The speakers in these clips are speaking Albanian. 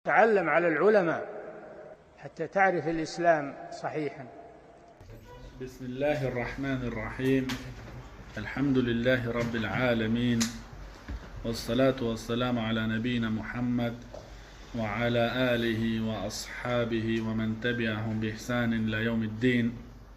تعلم على العلماء حتى تعرف الإسلام صحيحا. بسم الله الرحمن الرحيم. الحمد لله رب العالمين، والصلاة والسلام على نبينا محمد وعلى آله وأصحابه ومن تبعهم بإحسان إلى يوم الدين.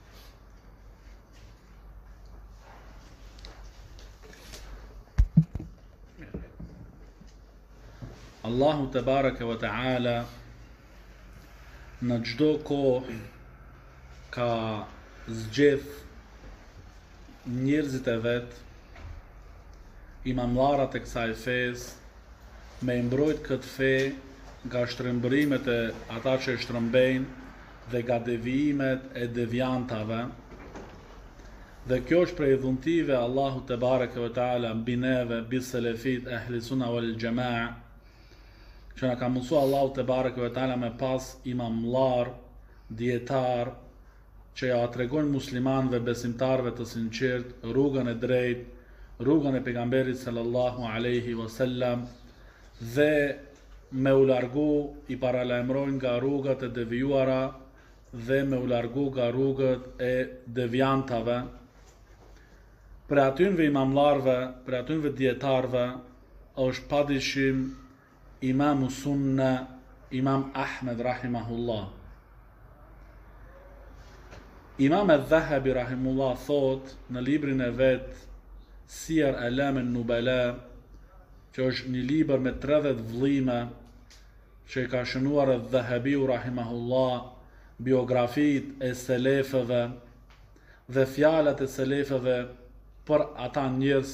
Allahu te bareke ve taala në çdo kohë ka zgjedh njerëzit e vet, imamlarët e kësaj fesë, me mbrojt këtë fe nga shtrëmbrimet e ata që shtrëmbejnë dhe nga devijimet e devijantave. Dhe kjo është prej dhuntive Allahu te bareke ve taala mbi neve, mbi selefit ehli sunna wal jamaa, që na ka mësua Allahu te bareke ve taala me pas imamlar, dietar, që ja tregojnë muslimanëve, besimtarëve të sinqert rrugën e drejtë, rrugën e pejgamberit sallallahu alaihi wasallam, dhe me u largu, i paralajmërojnë nga rrugët e devijuara dhe me u largu nga rrugët e devijantave. Për atynve imamlarve, për atynve dietarve, është padyshim Imamu Sunna, Imam Ahmed rahimahullah. Imam al-Dhahabi rahimullah thot në librin e vet Siyar A'lam an-Nubala, që është një libër me 30 vëllime, që i ka shënuar al-Dhahabiu rahimahullah biografit e selefëve dhe fjalat e selefëve për ata njerëz.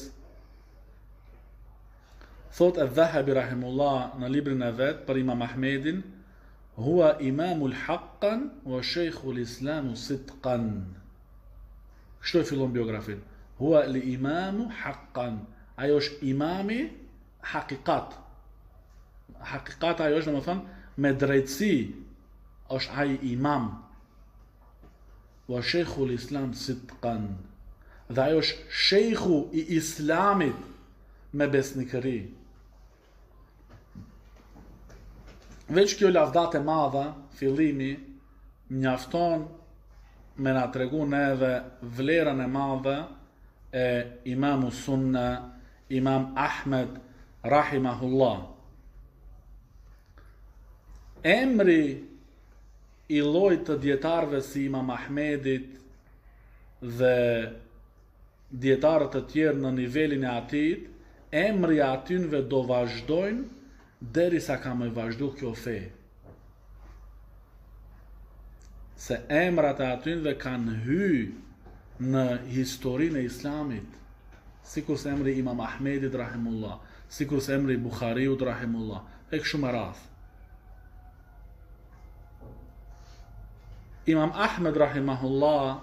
Thot al-Dhahabi rahimullah në librin e vet për Imam Ahmedin: "Huwa imamul haqqan wa shaykhul islamu sidqan." Kështu e fillon biografin. Huwa al-imamu haqqan. Ajo është imami haqiqat. Haqiqat ajo është, domethënë, me drejtësi është ai imam. Wa shaykhul islam sidqan. Dhe ajo është shejhu i islamit me besnikëri. Veç kjo lavdat e madha, fillimi, mjafton me na tregu neve vlerën e madhe e Imamu Sunna, Imam Ahmed rahimahullah. Emri i llojit të dietarëve si Imam Ahmedit dhe dietarët të tjerë në nivelin e atit, emri atynve do vazhdojnë derisa ka më vazhdu kjo fe. Se emrat e atynve kanë hy në historinë e islamit, sikur se emri Imam Ahmedit rahimullah, sikur se emri Bukhariut rahimullah, e kështu me radhë. Imam Ahmed rahimahullah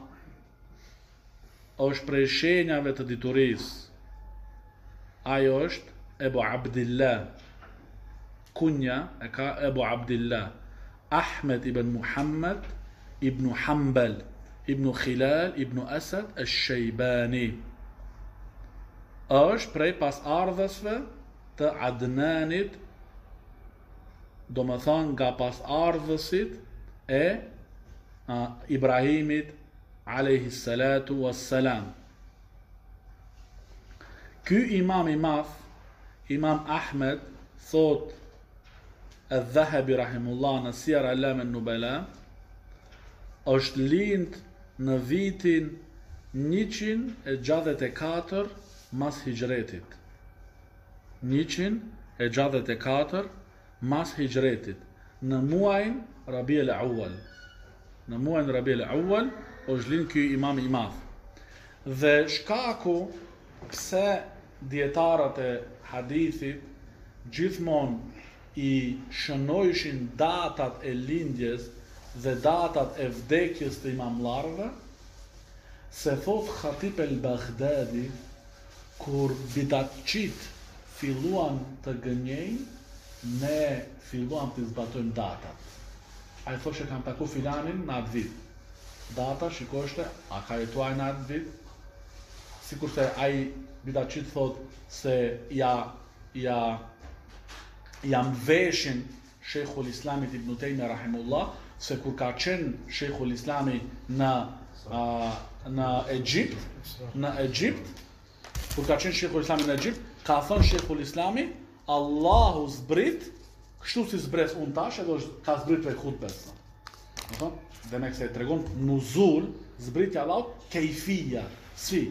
është prej shenjave të diturisë. Ajo është Ebu Abdillah. Kunja e ka Ebu Abdillah Ahmed ibn Muhammad ibn Hanbal ibn Khilal ibn Asad al-Shaybani. Është prej pasardhësve të Adnanit, do më thonë nga pasardhësit e Ibrahimit alayhi salatu wassalam. Ky imam i madh, Imam Ahmed, thot al-Dhahabi rahimullah në Siyar A'lam an-Nubala, është lind në vitin 164 mas hijretit. 164 mas hijretit, në muajin Rabiul Awwal. Në muajin Rabiul Awwal është lind ky imam i madh. Dhe shkaku pse dietarët e hadithit gjithmonë i shënojshin datat e lindjes dhe datat e vdekjes të imamlarëve, se thot Khatib el-Baghdadi, kur bidatçit filluan të gënjejnë, ne filluam të zbatojmë datat. Ai thoshe kam taku filanin në atë vit. Data shikoshte, a ka jetuar në atë vit? Sikur se ai bidatçit thot se jam veshin Sheikhul Islamit Ibn Taymiyyah rahimullah, se kur ka qenë Sheikhul Islami në Egjipt, kur ka qenë Sheikhul Islami në Egjipt, ka thënë Sheikhul Islami, Allahu zbrit, kështu si zbres unë tash, edhe ka zbrit për khutbes. Dhe me këse e tregon nuzul, zbritja Allahut, kejfija, si.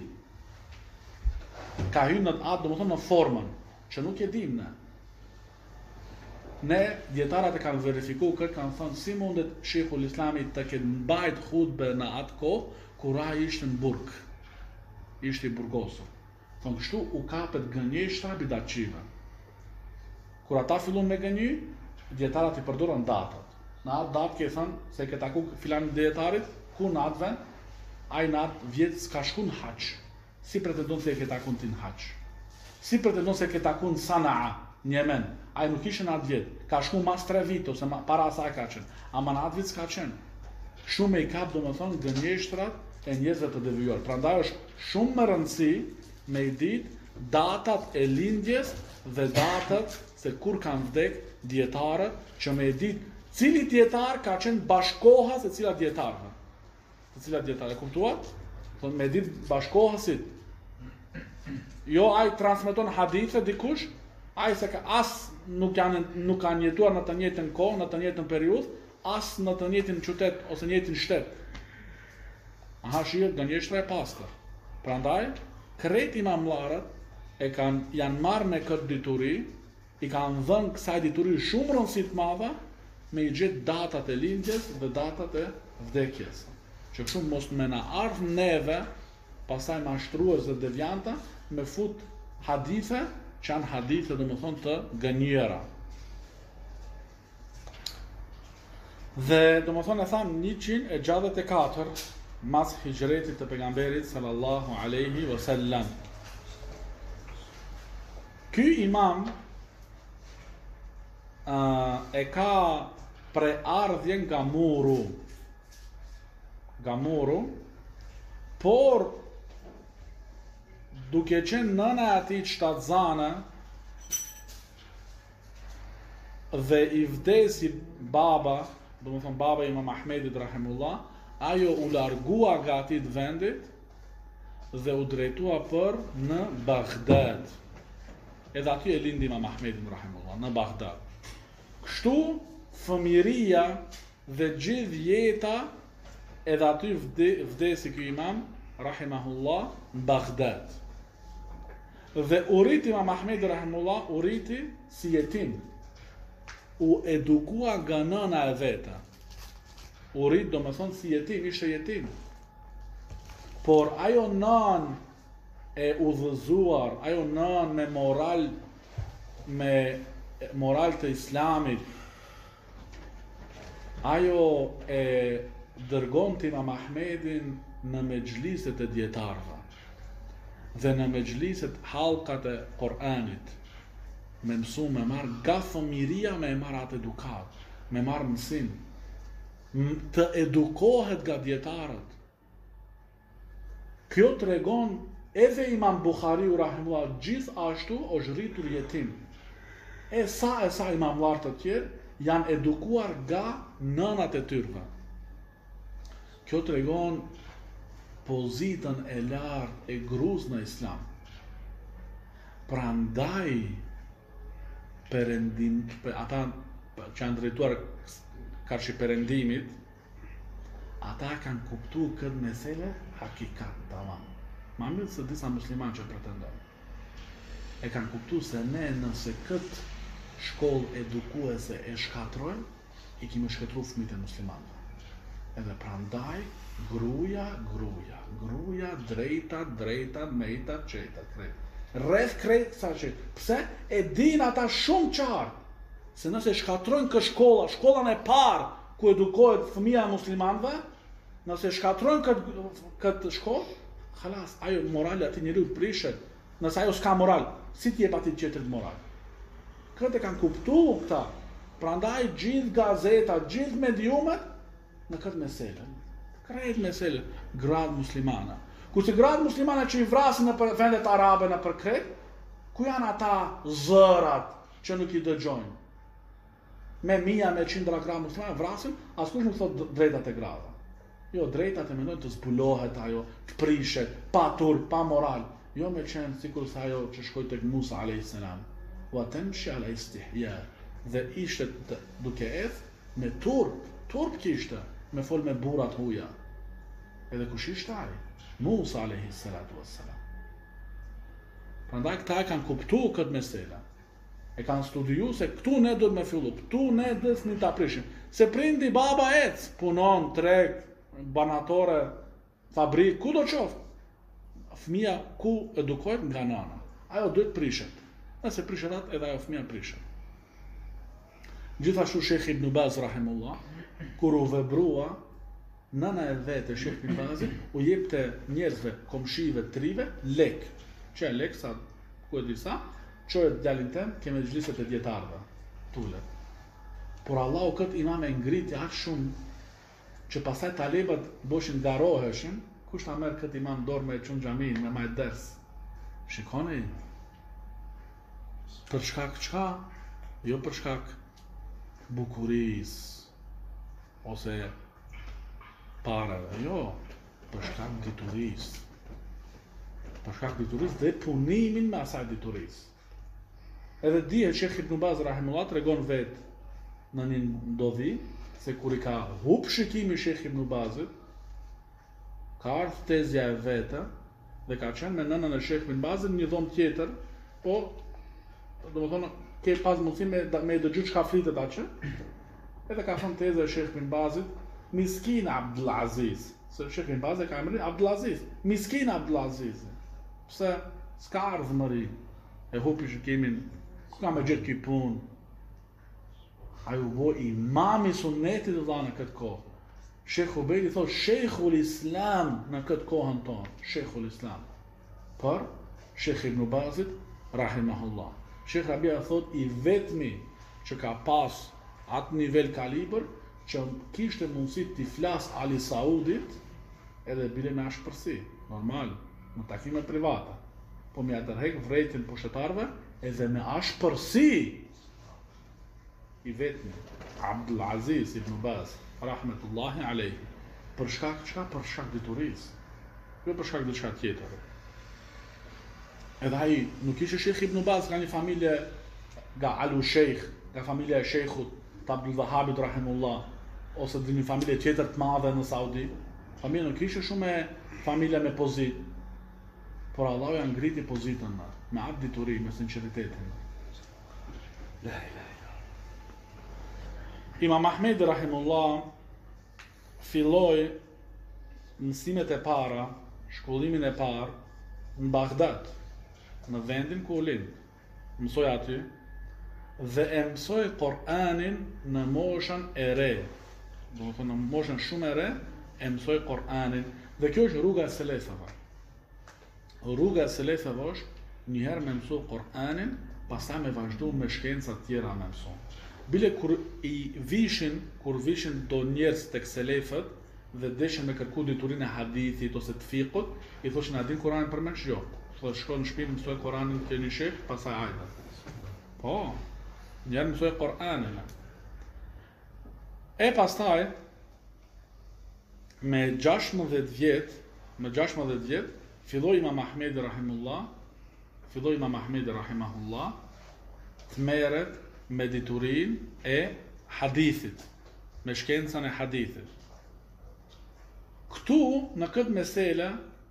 Ka hyrë në atë, domethënë në formën, që nuk e dim ne. Ne, djetarat e kanë verifikuar këtë, kanë thënë si mundet Sheikhul Islami të ketë mbajt hutbe në atë kohë, kur ai ishte në burg. Ishte i burgosur. Thonë kështu u kapet gënjeshtra bidatçive. Kur ata fillon me gënjy, djetarat i përdorën datat. Në atë datë ke thënë se ke taku filan djetarit, ku në atë vend, ai në atë vjet s'ka shku në haç. Si pretendon se e ke taku ti në haç? Si pretendon se e ke taku në Sanaa, në Yemen? Ai nuk ishte në atë vjet. Ka shku mas 3 vite ose para asaj ka qenë. Ama në atë vit s'ka qenë. Shumë e i kap domethënë gënjeshtrat e njerëzve të devijuar. Prandaj është shumë më rëndësi me i ditë datat e lindjes dhe datat se kur kanë vdek dietarët, që me i ditë cili dietar ka qenë bashkoha se cilat dietarëve. Se cilat dietarë, e kuptuat? Thonë me ditë bashkohasit. Jo ai transmeton hadithe dikush, ai se ka as nuk kanë jetuar në të njëjtën kohë, në të njëjtën periudhë, as në të njëjtin qytet ose në njëjtin shtet. Aha, shihet gënjeshtra e pastër. Prandaj, krejt imamllarët janë marrë me këtë dituri, i kanë dhënë kësaj dituri shumë rëndësi të madhe me i gjetë datat e lindjes dhe datat e vdekjes. Që kështu mos me na ardh neve, pastaj mashtrues dhe devianta, me fut hadithe që janë hadithe domethënë të gënjera. Dhe domethënë e tham 164 mas hijretit të pejgamberit sallallahu alaihi wasallam. Ky imam e ka preardhje nga Muru, por duke qenë nëna e atij shtatzane dhe i vdesi baba, domethënë baba i Imam Ahmedit rahimullah, ajo u largua nga atij vendit dhe u drejtua për në Baghdad. Edhe aty e lindi Imam Ahmedin rahimullah, në Baghdad. Kështu fëmiria dhe gjithë jeta edhe aty vdesi ky imam rahimahullah në Baghdad. Dhe u rrit Imam Ahmedi rahimahullah, u rriti si jetim. U edukua nga nëna e veta. U rrit domethënë si jetim, ishte jetim. Por ajo nën e udhëzuar, ajo nën me moral të islamit, ajo e dërgon të Imam Ahmedin në mexhliset e dietarëve dhe në mexhliset hallkat e Kur'anit, me mësu, me marrë nga fëmiria, me marrë atë edukat, me marrë mësim, të edukohet nga dietarët. Kjo tregon edhe Imam Buhariu rahimullah gjithashtu është rritur jetim. E sa imamllar të tjerë janë edukuar nga nënat e tyre. Kjo tregon pozitën e lartë e gruas në islam. Prandaj ata që janë drejtuar karshi perëndimit, ata kanë kuptuar këtë mesele hakikat tamam. Ma mirë se disa muslimanë që pretendojnë. E kanë kuptuar se ne nëse këtë shkollë edukuese e shkatrojmë, i kemi shkatruar fëmijët e muslimanëve. Edhe prandaj gruaja, drejta, mejta, çeta, krejt. Rreth krejt sa që. Pse? E din ata shumë qartë se nëse shkatrojnë këtë shkollën e parë ku edukohet fëmia e muslimanëve, nëse shkatrojnë këtë shkollë, halas, ajo morali aty njeriu prishet. Nëse ajo s'ka moral, si ti jep atij tjetrit moral? Këtë e kanë kuptuar këta. Prandaj gjithë gazetat, gjithë mediumet në këtë meselë. Krejt meselë gratë muslimane. Kurse gratë muslimane që i vrasin në vendet arabe në përkret, ku janë ata zërat që nuk i dëgjojnë? me mija, me 100 gra musliman vrasin, askush nuk thot drejtat e grave. Jo, drejtat e mendojnë të zbulohet ajo, të prishet, pa turp, pa moral. Jo me qenë sikur sa ajo që shkoi tek Musa alayhis salam. Wa tamshi ala istihya. Dhe ishte duke ecë me turp kishte, me fol me burrat huja. Edhe kush ishte ai? Musa alayhis salatu wassalam. Prandaj këta e kanë kuptuar këtë mesela. E kanë studiuar se këtu ne duhet me fillu, këtu ne desni ta prishim. Se prindi baba ec, punon, treg, banatore, fabrik, ku do qoftë. Fëmia ku edukohet nga nana. Ajo duhet prishet. Nëse prishet atë, edhe ajo fëmia prishet. Gjithashtu Shekh Ibn Baz rahimullah, kur u vebrua, nana e vetë Shekh Ibn Bazit u jepte njerëzve, komshive, trive, lek. Që lek, sa ku e disa, çohet djalin tem, keme xhliset e dietarëve, tulet. Por Allahu këtë imam e ngriti aq shumë që pasaj talebat boshin garoheshin, kush ta merr këtë imam dorë me çun xhamin, me majt ders. Shikoni. Për shkak çka? Jo për shkak bukurisë ose parave, jo, për shkak diturisë. Për shkak diturisë dhe punimin me asaj diturisë. Edhe dihet Shekh Ibn Baz rahimullah tregon vetë në një ndodhi se kur i ka hup shikimi Shekh Ibn Bazit, ka ardhur tezja e vetë dhe ka qenë me nënën e Shekh Ibn Bazit një dhomë tjetër, po domethënë ke pas mundësi me dëgju çka flitet atë. Edhe ka thënë teza e Shekh Ibn Bazit, miskin Abdulaziz. Se Shekh Ibn Baz e ka emrin Abdulaziz, miskin Abdulaziz. Pse s'ka ardhmëri e hupi shikimin, s'ka me gjetë ky punë. Ai u bë imami sunnetit të dhanë në këtë kohë. Shekh Ubejdi thotë Sheikhul Islam në këtë kohën tonë, Sheikhul Islam. Por Shekh Ibn Bazit rahimahullah. Shekh Rabia thotë i vetmi që ka pas atë nivel kalibër që kishte mundësi t'i flas Ali Saudit edhe bile me ashpërsi, normal, në takime private. Po me atërhek vrejtin pushtetarve edhe me ashpërsi i vetmi Abdulaziz Ibn Baz rahmetullahi alayhi. Për shkak çka? Për shkak diturisë. Jo për shkak diçka tjetër. Edhe ai nuk ishte Shekh Ibn Baz nga një familje nga Alu Sheikh, nga familja e Sheikhut të Abdul Wahabit rahimullah, ose dhe një familje tjetër të madhe në Saudi. Familja nuk ishte shumë familja me pozit, por Allahu ja ngriti pozitën me atë dituri, me sinqeritetin. Imam Ahmedi rahimullah filloi mësimet e para, shkollimin e parë në Bagdad, në vendin ku u lind. Mësoi aty dhe e mësoi Kur'anin në moshën e re. Domethënë në moshën shumë e re e mësoi Kur'anin dhe kjo është rruga e selefëve. Rruga e selefëve është njëherë me mësu Kur'anin, pastaj me vazhdu me shkenca të tjera me mësu. Bile kur vishin do njerëz tek selefët dhe deshin me kërku diturinë e hadithit ose të fikut, i thoshin a din Kur'anin përmend? Jo. Thotë shko në shtëpi mësoj Kur'anin te një sheh, pastaj hajde. Po, njerë mësoj Kur'anin. E pastaj me 16 vjet, filloi Imam Ahmedi rahimahullah të merret me diturinë e hadithit, me shkencën e hadithit. Këtu, në këtë mesele,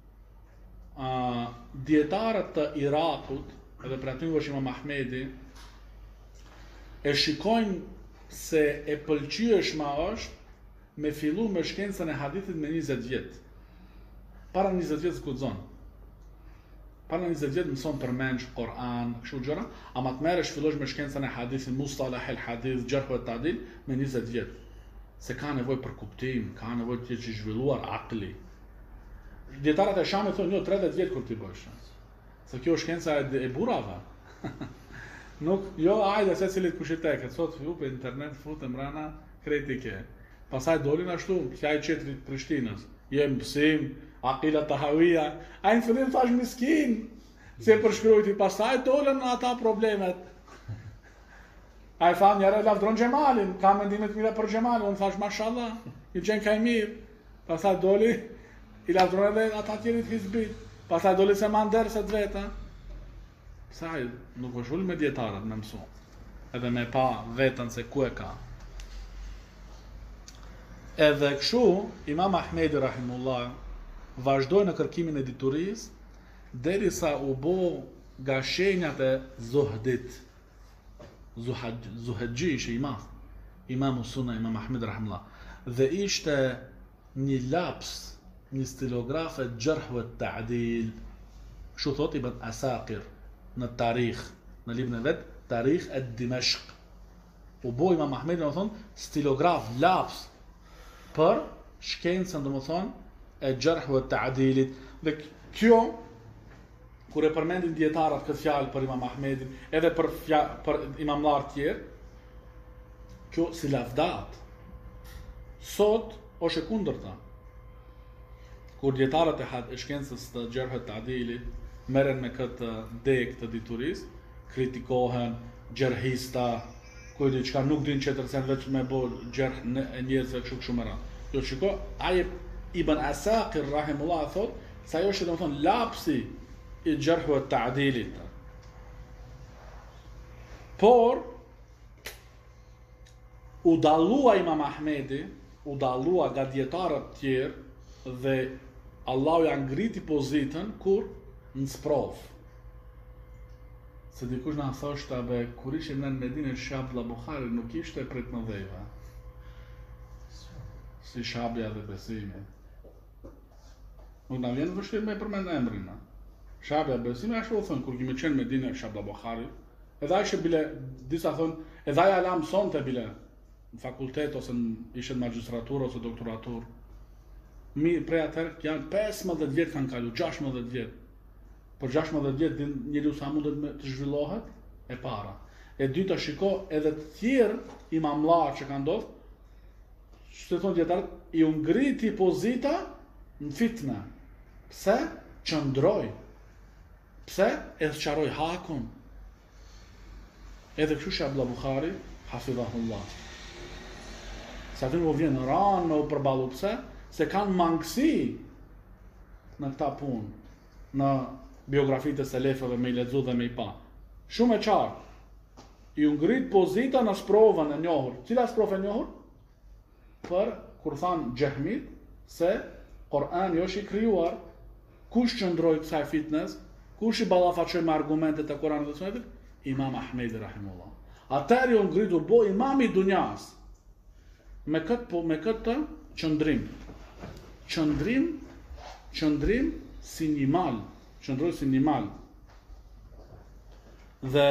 dietarët të Irakut, edhe për aty është Imam Ahmedi, e shikojnë se e pëlqyeshma është me fillu me shkencën e hadithit me 20 vjet. Para 20 vjet s'guxon. Para 20 vjet mëson përmend Kur'an, kështu gjëra, ama të merresh fillosh me shkencën e hadithit, mustalah el hadith, jarh wa ta'dil me 20 vjet. Se ka nevojë për kuptim, ka nevojë të jetë zhvilluar akli. Dietarët e Shamit thonë jo 30 vjet kur ti bësh. Se kjo është shkenca e burrave. Nuk, jo ajde se cilit kushitek, sot ju për internet futem rana kritike. Pastaj dolin ashtu, fjaj qetrit Prishtinës. Jem mësim, Aqila Tahawija, a në fillim thash miskin, se përshkrujti, pastaj dolën ata problemet. A i tha njëre lavdron Gjemalin, ka mendimet mira për Gjemalin, unë thash mashallah, i qenë ka i mirë. Pastaj doli, i lavdron edhe ata tjerit hizbit. Pastaj doli se ma ndërset veta. Saj nuk është ullë me djetarët me mësu, edhe me pa vetën se ku e ka. Edhe këshu, Imam Ahmedi Rahimullah vazhdoj në kërkimin e diturisë, derisa u bo nga shenjat e zuhdit. Zuhedgji ishe Imam Sunna, Imam Ahmed Rahimullah. Dhe ishte një laps, një stilografe Gjerhu e Ta'dil, kështu thot Ibn Asakir, në tarikh, në librin e vet, Tarikh e Dimashq. U bo Imam Ahmedi, në thonë, stilograf, laps, për shkencën, dhe më thonë, e Gjerhu e Ta'dilit. Dhe kjo, kur e përmendin djetarat këtë fjalë për Imam Ahmedin, edhe për imamlar tjerë, kjo si lavdat. Sot, është e kundërta. Kur djetarat e shkencës të Gjerhu e Ta'dilit merren me këtë deg të diturisë, kritikohen, gjerhista, ku diçka nuk din çetërsen vetëm me bol gjerh e njerëzve kështu më radh. Jo shiko, ai Ibn Asakir rahimullah thot, se ajo është domethënë lapsi i Gjerhu e Ta'dilit. Por u dallua Imam Ahmedi, u dallua nga dietarët tjerë dhe Allahu ja ngriti pozitën kur në sprov. Se dikush na thoshte abe kur ishim në Medinë Shabla Buhari nuk ishte prit më dheva. Si Shabja dhe Besimi. Nuk na vjen vështirë me përmend emrin. Shabja Besimi ashtu u thon kur kemi qenë në Medinë Shabla Buhari. Edhe ai bile disa thon, edhe ai ala mësonte bile në fakultet ose ishte në magjistraturë ose doktoraturë. Prej atëherë janë 15 vjet kanë kalu, 16 vjet. Për 16 vjet njeriu sa mundet të zhvillohet e para. E dyta shiko edhe të tjerë imamllar që kanë ndodhur, ç'të thon dietar, i u ngriti pozita në fitnë. Pse? Qëndroi. Pse? E sqaroi hakun. Edhe kështu Abdullah Buhari, hafidhahullah. Sa të nuk vjen ranë me u përballu pse? Se kanë mangësi në këta punë, në biografitë e selefëve me i lexu dhe me i pa. Shumë e qartë. I u ngrit pozita në sprovën e njohur. Cila sprovë e njohur? Për kur thanë Xehmit se Kur'ani është i krijuar, kush qëndroi kësaj fitnes, kush i ballafaqoi me argumentet e Kur'anit dhe Sunetit? Imam Ahmedi rahimullah. Atëherë u ngrit u bë imam i dunjas. Me këtë qëndrim. Qëndrim si një mal. Qëndroj si një mal. Dhe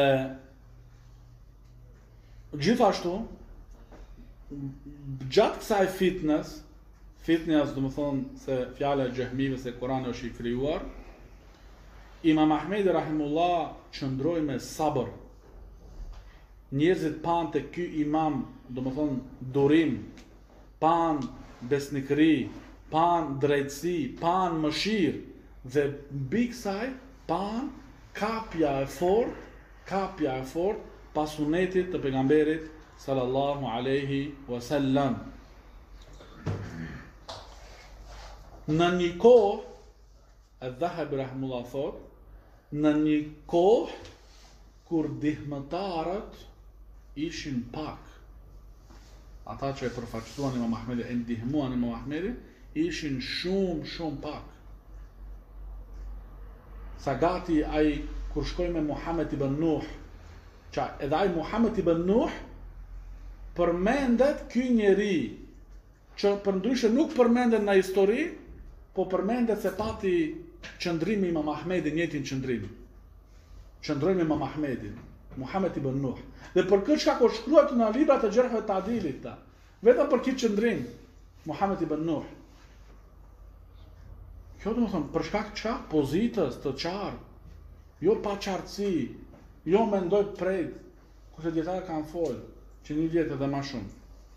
gjithashtu, gjatë kësaj fitnes, do më thonë se fjala e xehmive se Kurani është i krijuar, Imam Ahmedi rahimullah qëndroj me sabër. Njerëzit pan të ky imam, do më thonë durim, pan besnikëri, pan drejtësi, pan mëshirë, dhe mbi kësaj pan kapja e fort pas sunetit të pejgamberit sallallahu alaihi wasallam. Në një kohë, Adh-Dhahabi rahimullah thot, në një kohë kur dihmëtarët ishin pak, ata që e përfaqësuan Imam Ahmedi, e ndihmuan Imam Ahmedi, ishin shumë pak. Sa gati ai kur shkoi me Muhammed ibn Nuh, që edhe ai Muhammed ibn Nuh përmendet ky njeri, që përndryshe nuk përmendet në histori, po përmendet se pati qëndrimi Imam Ahmedi, njëjtin qëndrim. Qëndrojmë Imam Ahmedin, Muhammed ibn Nuh. Dhe për këtë çka ka shkruar në librat e Gjerhu e Ta'dilit, vetëm për këtë qëndrim, Muhammed ibn Nuh. Kjo do të thonë për shkak të çfarë? Pozitës të qartë, jo pa qartësi, jo mendoj prejt, kurse dietarë kanë folë, që një vjet edhe më shumë.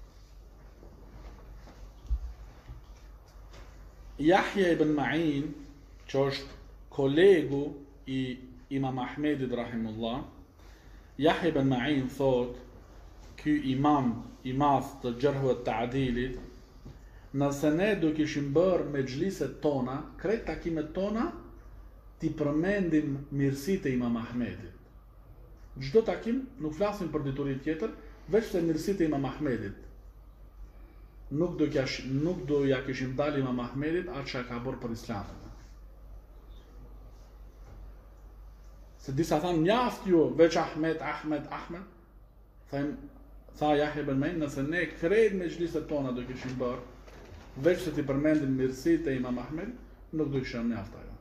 Yahya ibn Ma'in, që është kolegu i Imam Ahmedit rahimullah, Yahya ibn Ma'in thot, ky imam i madh të Gjerhut të Adilit, nëse ne do kishim bërë me xhliset tona, krejt takimet tona, ti përmendim mirësitë e Imam Ahmedit. Çdo takim nuk flasim për dituri tjetër, veç se mirësitë e Imam Ahmedit. Nuk do ja kishim dalë Imam Ahmedit atë që ka bërë për Islamin. Se disa thanë njaft ju veç Ahmed. Tha Yahya ibn Ma'in, nëse ne krejt me xhliset tona do kishim bërë, veç se ti përmendim mirësitë e Imam Ahmed, nuk do kishim njaft ajo.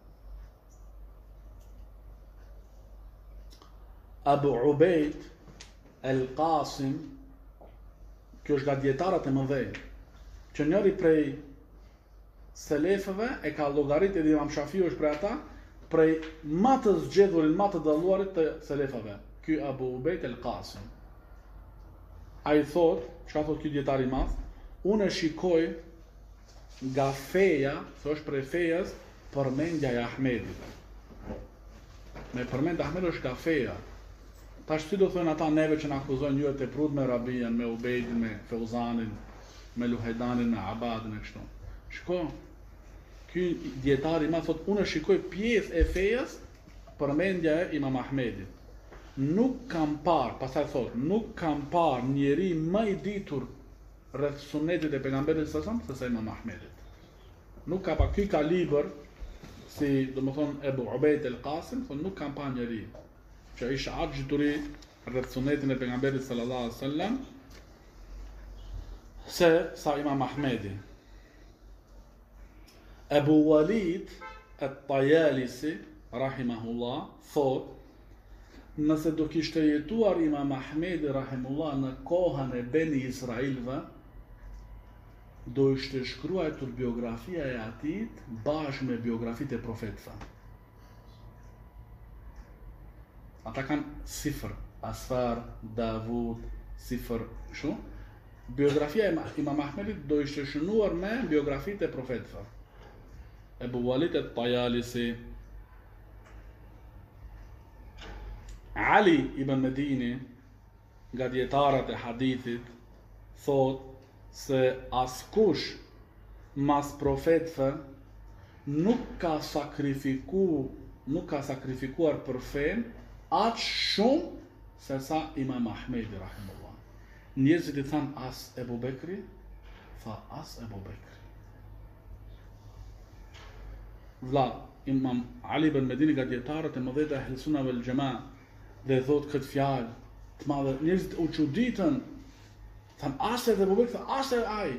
Abu Ubejd el-Qasim, kjo është nga dietarët e mëdhenj, që njëri prej selefëve e ka llogarit, edhe Imam Shafiu është prej ata, prej më të zgjedhurin, më të dalluarit të selefëve. Ky Abu Ubejd el-Qasim. Ai thot, çka thot ky dietar i madh, unë e shikoj nga feja, se është prej fejas, përmendja e Ahmedit. Me përmend Ahmed është nga feja. Tash si do thënë ata neve që na akuzojnë ju të prut me Rabian, me Ubejdin, me Feuzanin, me Luhajdanin, me Abadin e kështu. Shiko, ky dietar i madh thot, unë shikoj pjesë e fejas përmendja e Imam Ahmedit. Nuk kam parë, pastaj thot, nuk kam parë njeri më i ditur rreth sunetit e pejgamberit sallallahu alajhi wasallam se Imam Ahmedit. Nuk ka pa ky kalibër si, domethënë Abu Ubejd el-Qasim, thot nuk kam parë njeri që ishte atë gjithuri rreth sunetin e pejgamberit sallallahu alajhi wasallam se sa Imam Ahmedi. Abu Walid at-Tayalisi rahimahullah thot, nëse do kishte jetuar Imam Ahmedi rahimullah në kohën e Beni Israilve, do ishte shkruar biografia e atit bashkë me biografitë e profetëve. Ata kanë sifër, Asfar, Davud, sifër, kështu. Biografia e Imam Ahmedit do ishte shënuar me biografitë e profetëve. Abu Walid at-Tayalisi, Ali ibn Medini, nga dietarët e hadithit, thot se askush mas profetëve nuk ka sakrifikuar për fen aq shumë se sa Imam Ahmedi rahimullah. Njerëzit i thanë as Ebu Bekri, tha as Ebu Bekri. Vlla, Imam Ali ibn Medini nga dietarët e mëdhtë e Ahlus Sunna wal Jamaa dhe thot këtë fjalë të madhe, njerëzit u çuditën, thanë as Ebu Bekri, tha as ai.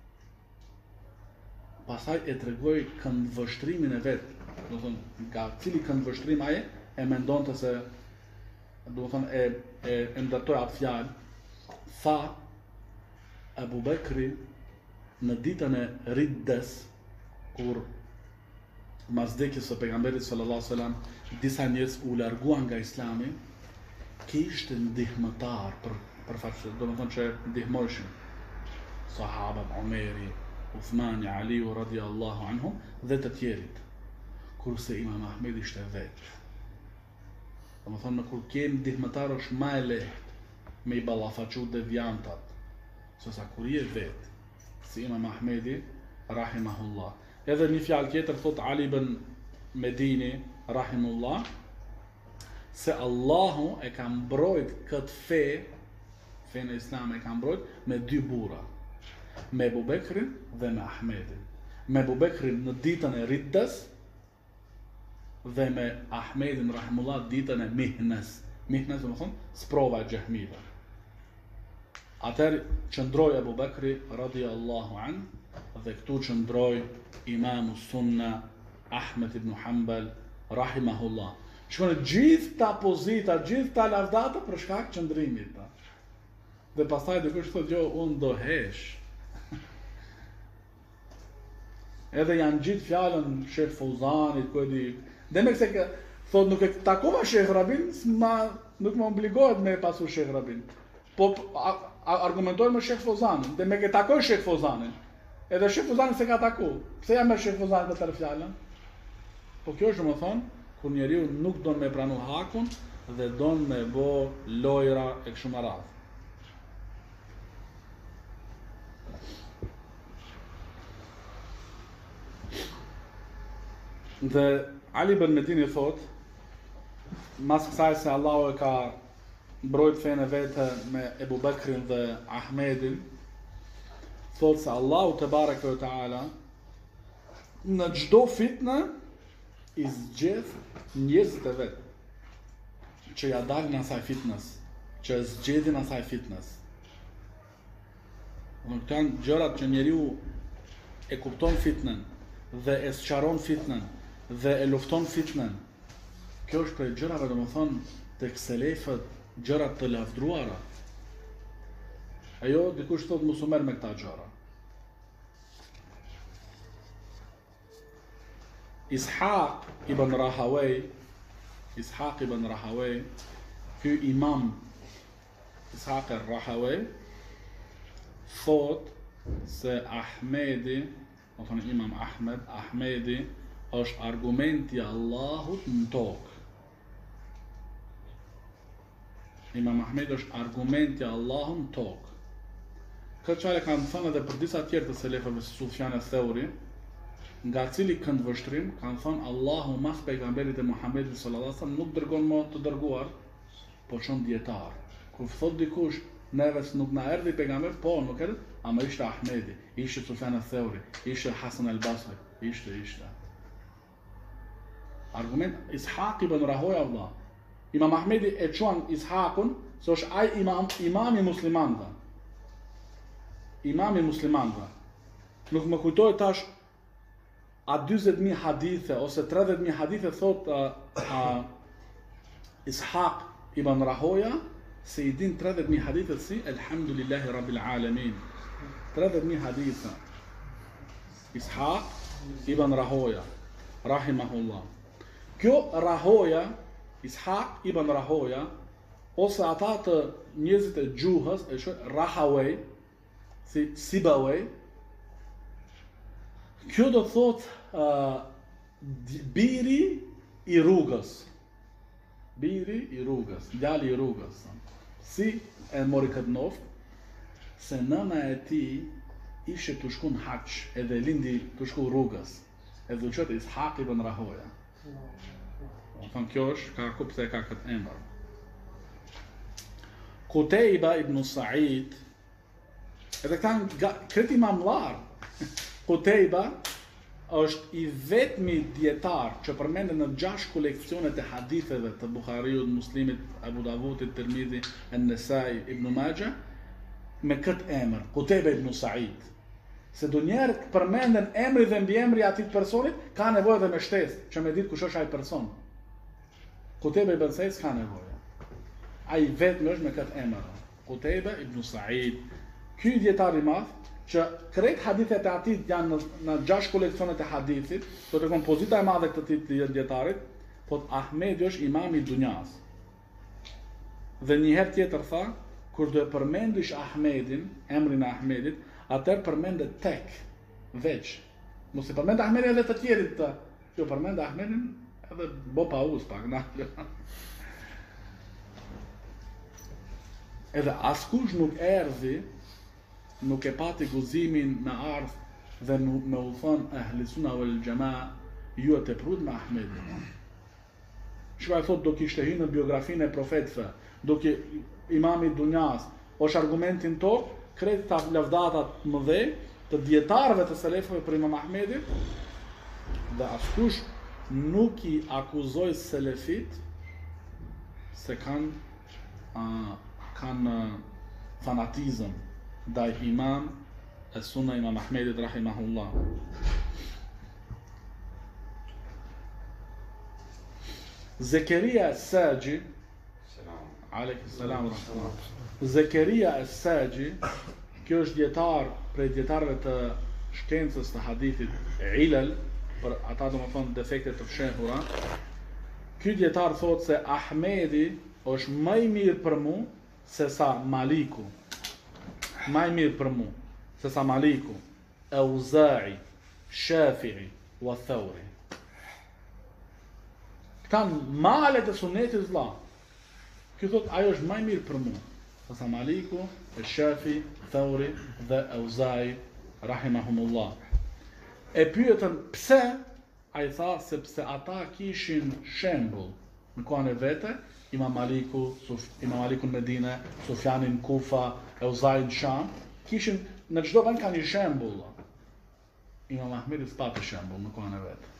Pastaj e tregoi këndvështrimin e vet, do të thonë nga cili këndvështrim ai e mendonte se, do të thonë e ndërtoi atë fjalë, tha Abu Bekri në ditën e riddes, kur mas vdekjes së pejgamberit sallallahu alajhi wasallam, disa njerëz u larguan nga Islami, kishte ndihmëtar për fat, do të thonë që ndihmoshin sahabët Omeri, Uthmani, Aliu radiallahu anhum dhe të tjerit, kurse Imam Ahmedi ishte vetë. Do të thonë kur ke ndihmëtar është më e lehtë me i ballafaqu deviantat, sesa kur je vetë, si Imam Ahmedi rahimahullah. Edhe një fjalë tjetër thot Ali ibn Medini rahimullah, se Allahu e ka mbrojt këtë fe në Islam e ka mbrojt me dy burra, me Abu Bekrin dhe me Ahmedin. Me Abu Bekrin në ditën e riddes dhe me Ahmedin rahimullah ditën e mihnes. Mihnes do të thonë sprova e xehmive. Atëherë qëndroi Abu Bekri radiallahu an dhe këtu qëndroi Imamu Sunna Ahmed ibn Hanbal rahimahullah. Shkone gjithë ta pozita, gjithë ta lavdata për shkak qëndrimit. Dhe pastaj dikush thotë jo, unë do hesh. Edhe janë gjithë fjalën Sheh Fauzanit, ku e di. Dhe me këse thotë nuk e takova Sheh Rabin, nuk më obligohet me pasu Sheh Rabin. Po argumentojnë me Sheh Fauzanin, dhe me ke takoj Sheh Fauzanin. Edhe Sheh Fauzanin se ka taku. Pse jam me Sheh Fauzanin të tërë fjalën? Po kjo është më thonë, kur njeriu nuk don me pranu hakun dhe don me bo lojra e kështu me radhë. Dhe Ali ibn Medini thot, mas kësaj se Allahu e ka mbrojt fenë e vete me Ebu Bekrin dhe Ahmedin, thot se Allahu te bareke ve taala në çdo fitnë i zgjedh njerëzit e vet që ja dalin asaj fitnës, që zgjedhin asaj fitnës. Këto janë gjërat që njeriu e kupton fitnën dhe e sqaron fitnën dhe e lufton fitnën. Kjo është për gjërave, domethënë, tek selefët, gjërat të lavdruara. Ajo dikush thot mos u merr me këta gjëra. Ishaq ibn Rahaway, ky imam Ishaq al-Rahaway, thot se Ahmedi, do thonë Imam Ahmedi është argumenti i Allahut në tokë. Imam Ahmedi është argumenti i Allahut në tokë. Këtë çfarë kanë thënë edhe për disa tjerë të selefëve, si Sufjan al-Thauri, nga cili këndvështrim kanë thënë Allahu mas pejgamberit e Muhamedit sallallahu alaihi wasallam nuk dërgon më të dërguar, po çon dietar. Kur thot dikush neve nuk na erdhi pejgamber, po nuk erdhi, ama ishte Ahmedi, ishte Sufjan al-Thauri, ishte Hasan al-Basri, ishte. Argument Ishaq ibn Rahaway Allah. Imam Ahmedi e quan Ishaqun se është ai imami muslimanëve. Imami muslimanëve. Nuk më kujtohet tash a 40.000 hadithe ose 30.000 hadithe thot Ishaq ibn Rahawaya se i din 30.000 hadithe si Elhamdulillahi Rabbil Alamin. 30.000 hadithe. Ishaq ibn Rahawaya rahimahullah. Kjo Rahawaya, Ishaq ibn Rahawaya, ose ata të njerëzit e gjuhës e shoh Rahaway, si Sibaway. Kjo do thot biri i rrugës. Biri i rrugës, djali i rrugës. Si e mori këtë noftë, se nëna e tij ishte të shku në haç, edhe lindi të shku rrugës. Edhe u quhet Ishaq ibn Rahawaya. Kjo është, ka ku pse ka këtë emër. Qutayba ibn Sa'id, edhe këta kreti mamlar. Qutayba është i vetmi dietar që përmendet në 6 koleksionet e haditheve të Buhariut, Muslimit, Abu Davudit, Tirmidhi, An-Nasai, Ibn Majah me këtë emër, Qutayba ibn Sa'id. Se do njerë përmenden emri dhe mbiemri atit personit, ka nevojë edhe me shtesë, që me ditë kush është ai person. Qutayba ibn Sa'id s'ka nevojë. Ai vetëm është me këtë emër, Qutayba ibn Sa'id. Ky dietar i madh që krejt hadithet e atit janë në 6 koleksionet e hadithit, do të tregon pozita e madhe këtë dietarit, po Ahmedi është imami i dunjas. Dhe një herë tjetër tha, kur do e përmendish Ahmedin, emrin e Ahmedit, atëherë përmendet tek, veç. Mos e përmend Ahmedin edhe të tjerit të, jo përmend Ahmedin edhe bo pauz pak, na. Edhe askush nuk erdhi, nuk e pati guximin me ardh dhe me u thon ahli sunna wal jamaa ju e teprut me Ahmedin. Shkruaj thot do kishte hyrë në biografinë e profetëve, do ki imami i dunjas, është argumentin tok, krejt ta lavdatat mëdhej të dietarëve të selefëve për Imam Ahmedin, dhe askush nuk i akuzoi selefit se kanë fanatizëm ndaj imam e sunna Imam Ahmedit rahimahullah. Zakaria as-Saji, alaykum salam wa rahmatullah. Zakaria as-Saji, kjo është dietar prej dietarëve të shkencës të hadithit ilal, për ata domethënë defekte të fshehura. Ky dietar thotë se Ahmedi është më i mirë për mua se sa Maliku. Më i mirë për mua se sa Maliku, Auza'i, Shafi'i wa Thawri. Këta malet e sunetit vëlla. Ky thot ajo është më i mirë për mua se sa Maliku, Shafi, Thawri dhe Auza'i rahimahumullah. E pyetën pse, a I tha sepse ata kishin shembull në kohën e vete, Imam Maliku në Medinë, Sufjani në Kufa, Euzai në Sham, kishin në çdo vend kanë një shembull. Imam Ahmedi s'pati shembull në kohën e vet.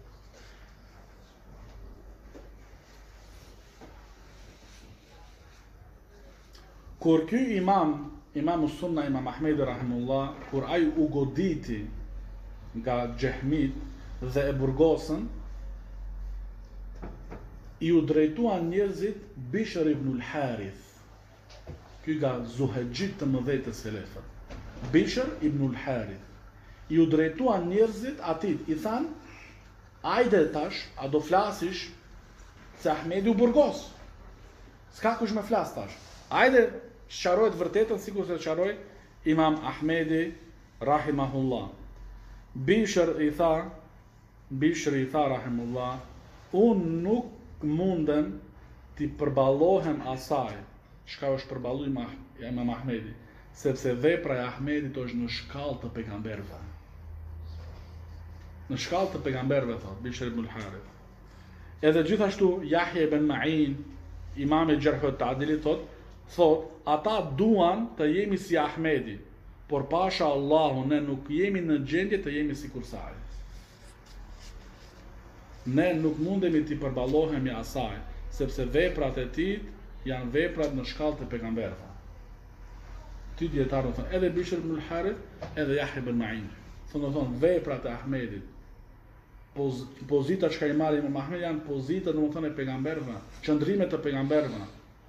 Kur ky Imam Sunna, Imam Ahmedi rahimullah, kur ai u goditi nga Xehmit dhe e burgosën, I u drejtuan njerëzit Bishr ibn al-Harith. Ky nga zuhegjit të mëdhej të selefët. Bishr ibn al-Harith. I u drejtuan njerëzit atit, I than, ajde tash, a do flasish se Ahmedi u burgos. S'ka kush me flas tash. Ajde, sqarojt vërtetën sikur se sqaroi Imam Ahmedi rahimahullah. Bishr I tha rahimullah, unë nuk mundem t'i përballohem asaj, çka është përballu Imam Ahmedi, sepse vepra e Ahmedit është në shkallë të pejgamberëve. Në shkallë të pejgamberëve, thot Bishr ibn al-Harith. Edhe gjithashtu Yahya ibn Ma'in, imam I Jarh wa Ta'dil, thot, ata duan të jemi si Ahmedi, por pasha Allahu ne nuk jemi në gjendje të jemi sikur sa ai. Ne nuk mundemi t'i përballohemi asaj, sepse veprat e tij janë veprat në shkallë të pejgamberëve. Ty dietarët thonë, edhe Bishr ibn al-Harith, edhe Yahya ibn Ma'in. Thonë veprat e Ahmedit, pozita që ka I marrë Imam Ahmedi janë pozita domethënë e pejgamberëve, qëndrimet të pejgamberëve.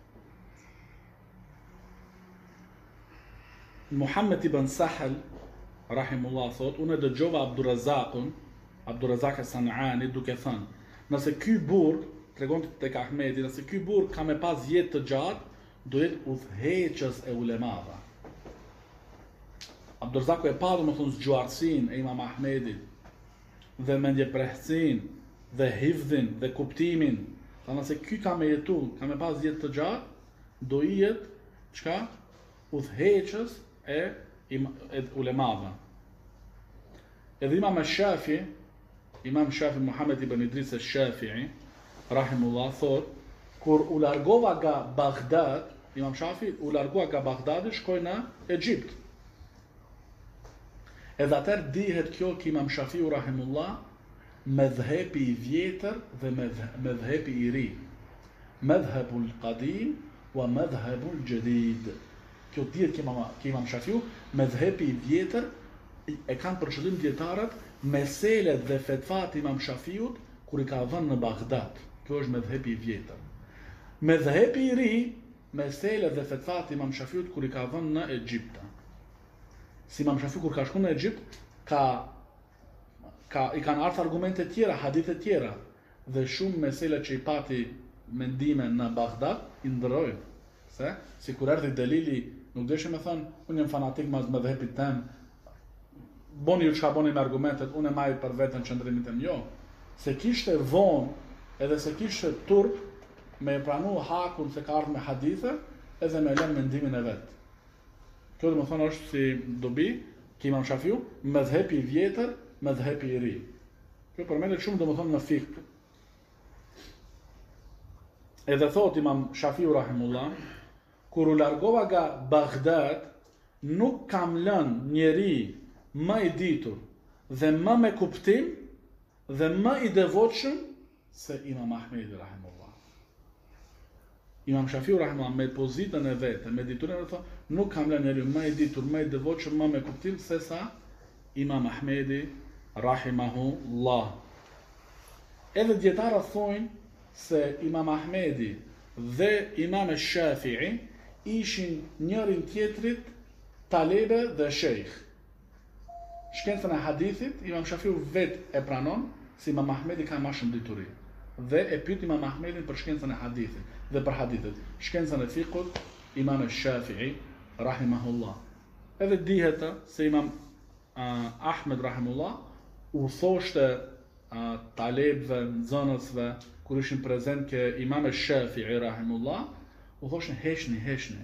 Muhammed ibn Sahel rahimullah thot, unë dëgjova Abdurrazak Sanani duke thënë, nëse ky burr, tregon tek Ahmedi, nëse ky burr ka me pas jetë të gjatë, do jetë udhëheqës e ulemave. Abdurrazaku e pa domethënë zgjuarsinë e Imam Ahmedit dhe mendjeprehësinë dhe hifdhin dhe kuptimin. Tha nëse ky ka me jetu, ka me pas jetë të gjatë, do I jetë çka? Udhëheqës e ulemave. Edhe Imam Shafi Muhammad ibn Idris al-Shafi'i rahimullah thot, kur u largova nga Baghdad, Imam Shafi u largua nga Baghdadi, shkoi në Egjipt. Edhe atëherë dihet kjo që Imam Shafiu rahimullah medhhepi I vjetër dhe medhhepi I ri. Medhhebul qadim wa medhhebul jadid. Kjo dihet që Imam Shafiu medhhepi I vjetër e kanë për qëllim dietarët meselet dhe fetvat Imam Shafiut kur I ka dhënë në Baghdad. Kjo është medhhepi I vjetër. Medhhepi I ri, meselet dhe fetvat Imam Shafiut kur I ka dhënë në Egjipt. Si Imam Shafiu kur ka shkuar në Egjipt, I kanë ardhur argumente tjera, hadithe tjera, dhe shumë mesele që I pati mendime në Baghdad I ndrojnë. Si kur erdhi delili, nuk deshe me thënë, unë jem fanatik mas medhhepit tem, boni ju çka boni me argumentet, unë e maj për veten qëndrimit em, jo. Se kishte vonë, edhe se kishte turp, me pranu hakun se ka ardhur me hadithe, edhe me lënë mendimin e vet. Kjo do të thonë është si dobi, që Imam Shafiu, medhhepi I vjetër, medhhepi I ri. Kjo përmendet shumë do të thonë në fikë. Edhe thot Imam Shafiu rahimullah, kur u largova nga Baghdad, nuk kam lënë njeri më I ditur dhe më me kuptim dhe më I devotshëm se Imam Ahmedi rahimullah. Imam Shafiu rahimullah me pozitën e vetë, me diturën e thonë, nuk kam lënë njeri më I ditur, më I devotshëm, më me kuptim se sa Imam Ahmedi rahimahullah. Edhe dietarët thonë se Imam Ahmedi dhe Imam Shafi'i ishin njërin tjetrit talebe dhe shejkh. Shkencën e hadithit, Imam Shafiu vet e pranon se Imam Ahmedi ka më shumë dituri. Dhe e pyet Imam Ahmedin për shkencën e hadithit dhe për hadithet. Shkencën e fiqhut, Imam Shafi'i rahimahullah. Edhe dihet se Imam Ahmed rahimahullah u thoshte talebëve, nxënësve, kur ishin prezent ke Imam Shafi'i rahimahullah, u thoshin heshni.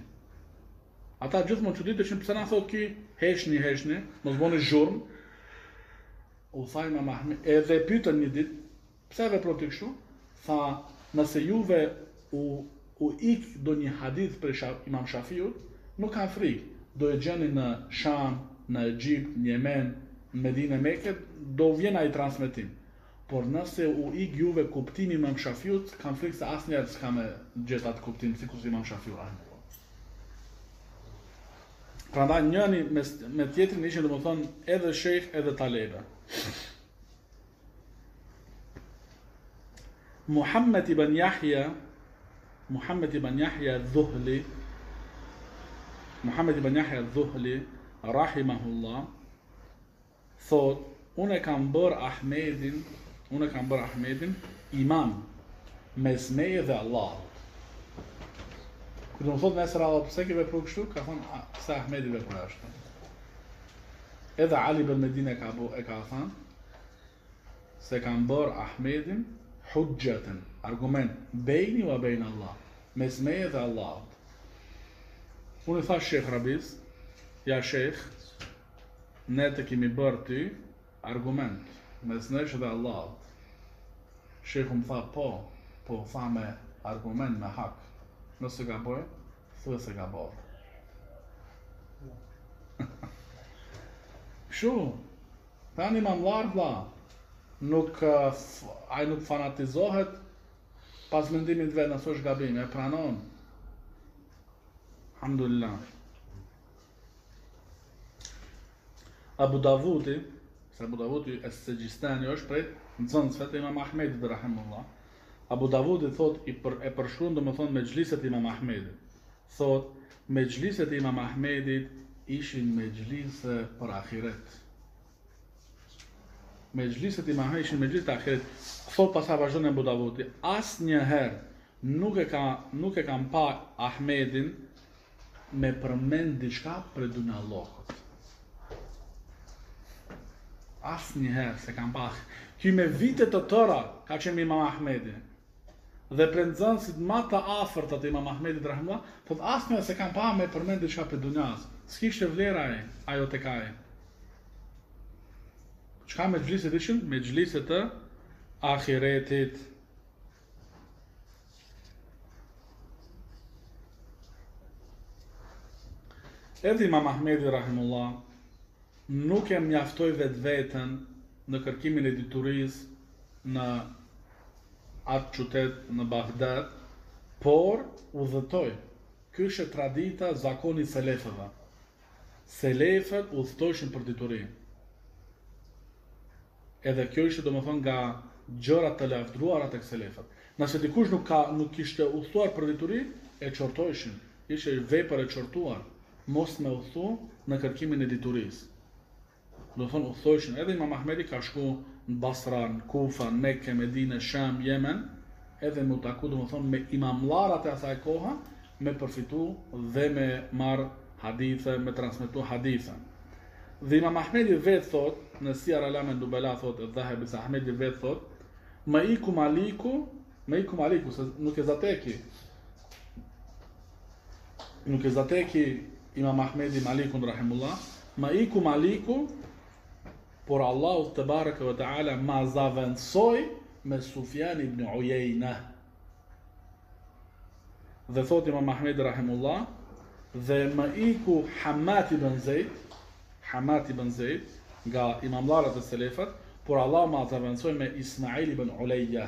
Ata gjithmonë çuditëshin pse na thot ky heshni, mos bëni zhurmë. u tha Imam Ahmedi, edhe pyetën një ditë, pse veproni kështu? Tha, nëse juve u ik do një hadith për Imam Shafiut, nuk kanë frikë, do e gjeni në Sham, në Egjipt, në Yemen, në Medinë, Mekë, do vjen ai transmetim. Por nëse u ik juve kuptimi Imam Shafiut, kanë frikë se asnjëherë s'ka me gjetë atë kuptim sikur si Imam Shafiu rahimahullah. Prandaj njëri me tjetrin ishin domethënë edhe shejх edhe talebe. Muhammed ibn Yahya Dhuhli, rahimahullah, thot, unë e kam bërë Ahmedin imam mes meje dhe Allah. Kërë më thot nesër Allah, pëse ke vepru kështu? Ka thonë, pëse Ahmedi vepru ashtu. Edhe Ali ibn Medina e ka thonë, se kam bërë Ahmedin hujjatën, argument, bejni wa bejnë Allah, mes meje dhe Allah. Unë i thash Shekh Rabis, ja Shekh, ne të kemi bërë ty argument, mes nesh dhe Allah. Shekhu më tha, po tha me argument, me hak. Nëse ka bërë, thuaj se ka bërë. Kështu, tani më mlarë vla, ai nuk fanatizohet pas mendimit vetë, nëse është gabim, e pranon. Alhamdulillah. Abu Davudi es-Sijistani është prej nxënësve të Imam Ahmedit rahimahullah. Abu Davudi thot e përshkruan domethënë mexhliset e Imam Ahmedit. Thot mexhliset e Imam Ahmedit ishin mexhlise për ahiret. Mexhliset e Imam Ahmedit ishin mexhlise të ahiret. Thot pastaj vazhdon Abu Davudi, asnjëherë nuk e kam pa Ahmedin me përmend diçka për dunjallokut. Asnjëherë se kam pa. Ky me vite të tëra ka qenë Imam Ahmedi. Dhe për nxënësit më të afërt të Imam Ahmedit rahimahullah, thot asnjëherë se kam pa me përmend diçka për dunjas. S'kishte vlerë ajo tek ai. Çka me xhliset ishin? Me xhliset të ahiretit. Edhe Imam Ahmedi rahimahullah nuk e mjaftoi vetveten në kërkimin e diturisë në atë qytet në Bagdad, por udhëtoi. Ky është tradita, zakoni selefëve. Selefët udhëtoheshin për dituri. Edhe kjo ishte domethënë nga gjërat të lavdruara tek selefët. Nëse dikush nuk kishte udhëtuar për dituri, e çortoheshin. Ishte vepër e çortuar, mos me udhëtu në kërkimin e diturisë. Do thonë udhëtoheshin. Edhe Imam Ahmedi ka shku në Basra, në Kufa, në Mekë, Medinë, Sham, Yemen, edhe më taku domethënë me imamllarat e asaj koha, me përfitu dhe me marr hadithe, me transmetu hadithe. Dhe Imam Ahmedi vetë thot, në Siyar Alamin Nubala thot, Dhahabi se Ahmedi vetë thot, me iku maliku, se nuk e zateki Imam Ahmedi Malikun rahimullah, me iku maliku, por Allahu te bareke ve taala ma zavendësoi me Sufjan ibn Uyeyna. Dhe thot Imam Ahmedi rahimullah, dhe me iku Hamad ibn Zaid, nga imamlarët e selefat, por Allah ma zavendësoi me Ismail ibn Ulayya.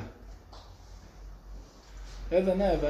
Edhe neve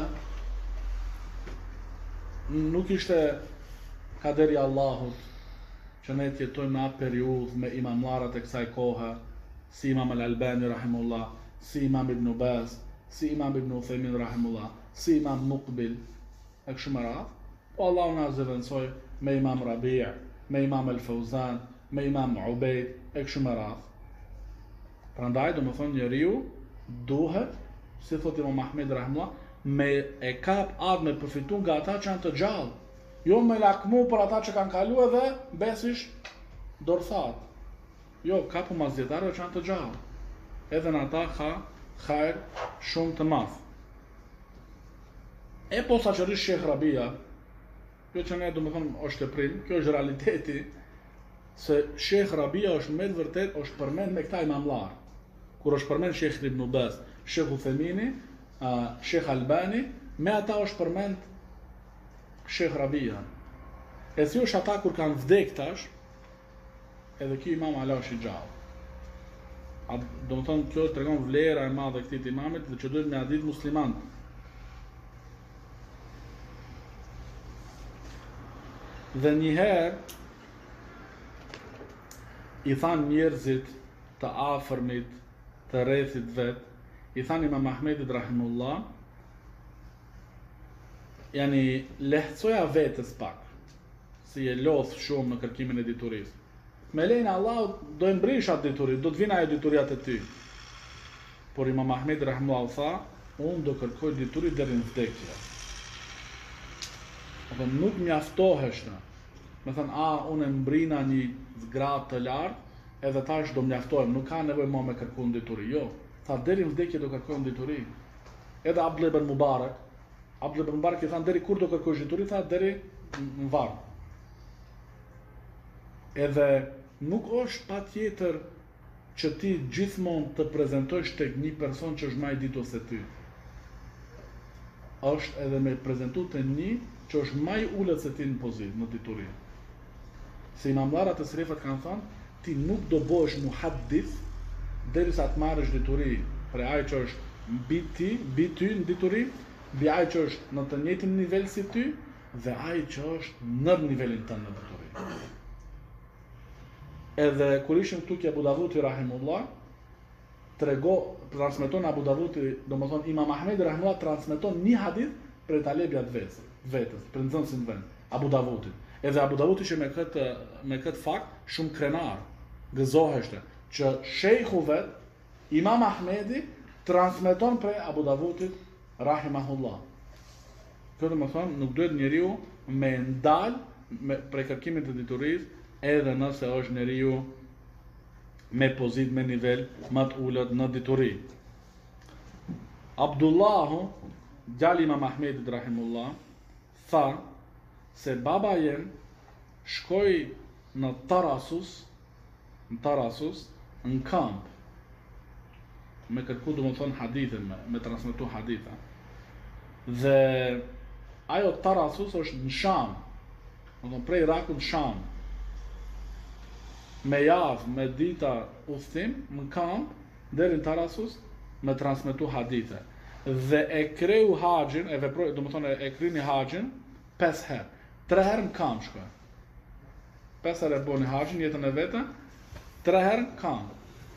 nuk ishte kaderi Allahut që ne të jetojmë në atë periudhë me imamlarët e kësaj kohe, si Imam al-Albani rahimullah, si Imam Ibn Baz, si Imam Ibn Uthaymin rahimullah, si Imam Muqbil, e kështu me radhë. Po Allah na zavendësoi me Imam Rabi', me Imam al-Fawzan, me Imam Ubaid, e kështu me radhë. Prandaj domethënë njeriu duhet, si thot Imam Ahmed rahimullah, me e kap atë me përfitu nga ata që janë të gjallë. Jo me lakmu për ata që kanë kalu edhe besish dorthat. Jo, kapu mazjetarëve që janë të gjallë. Edhe në ata ka hajr shumë të madh. E posaçërisht Sheikh Rabia, kjo që ne domethënë është e prim, kjo është realiteti, se Shekh Rabia është me të vërtet është përmend me këta imamlar. Kur është përmend Shekh Ibn Baz, Shekh Uthemini, Shekh Albani, me ata është përmend Shekh Rabia. E si është ata kur kanë vdek tash, edhe ky imam ala është i gjallë. Do më thonë, kjo të tregon vlera e madhe këtij imamit dhe që duhet me adit muslimant. Dhe njëherë i thanë njerëzit të afërmit, të rrethit vet, i thanë Imam Ahmedit rahimullah, yani lehtësoja vetës pak, si e lodh shumë në kërkimin e diturisë. Me lejnë Allah do e mbrish atë diturit, do të vina ajo dituria te ty. Por Imam Ahmedi rahimullah tha, unë do kërkoj diturit deri në vdekje. Apo nuk mjaftoheshte. Me thënë, unë e mbrina një zgradë të lartë, edhe tash do mjaftohem, nuk ka nevojë më me kërkuar dituri. Jo, tha deri në vdekje do kërkojmë dituri. Edhe Abdullah ibn Mubarak i thanë deri kur do kërkosh dituri, tha deri në varr. Edhe nuk është patjetër që ti gjithmonë të prezantosh tek një person që është më i ditur se ty. Është edhe me prezantu te një që është më i ulët se ti në pozitë, në dituri. Se imamlarët e selefët kanë thënë, ti nuk do bëhesh muhaddith derisa të marrësh dituri për ai që është mbi ty në dituri, mbi ai që është në të njëjtin nivel si ty dhe ai që është në nivelin tënd në dituri. Edhe kur ishim këtu ke Abu Davuti rahimullah, transmeton Abu Davuti, domethënë Imam Ahmedi rahimullah transmeton një hadith për talebjat vetës, për nxënësin vend, Abu Davuti. Edhe Abu Davuti që me këtë fakt shumë krenar, gëzoheshte që shejhu vet, Imam Ahmedi transmeton prej Abu Davutit rahimahullah. Kjo do të thonë nuk duhet njeriu me ndal prej kërkimit të diturisë, edhe nëse është njeriu me pozitë, me nivel më të ulët në dituri. Abdullahu, djali Imam Ahmedit rahimullah, tha se baba jem shkoi në Tarasus, në kamp, me kërku do më thonë hadithin, me transmetu haditha. Dhe ajo Tarasus është në Sham, prej Irakut në Sham. Me javë, me dita udhtim, në kamp, deri në Tarasus, me transmetu hadithe. Dhe e kreu haxhin, do më thonë e kryni haxhin 5 herë. 3 herë në kamp shkoj. 5 herë e boni haxhin, jetën e vete, 3 herë në kamp.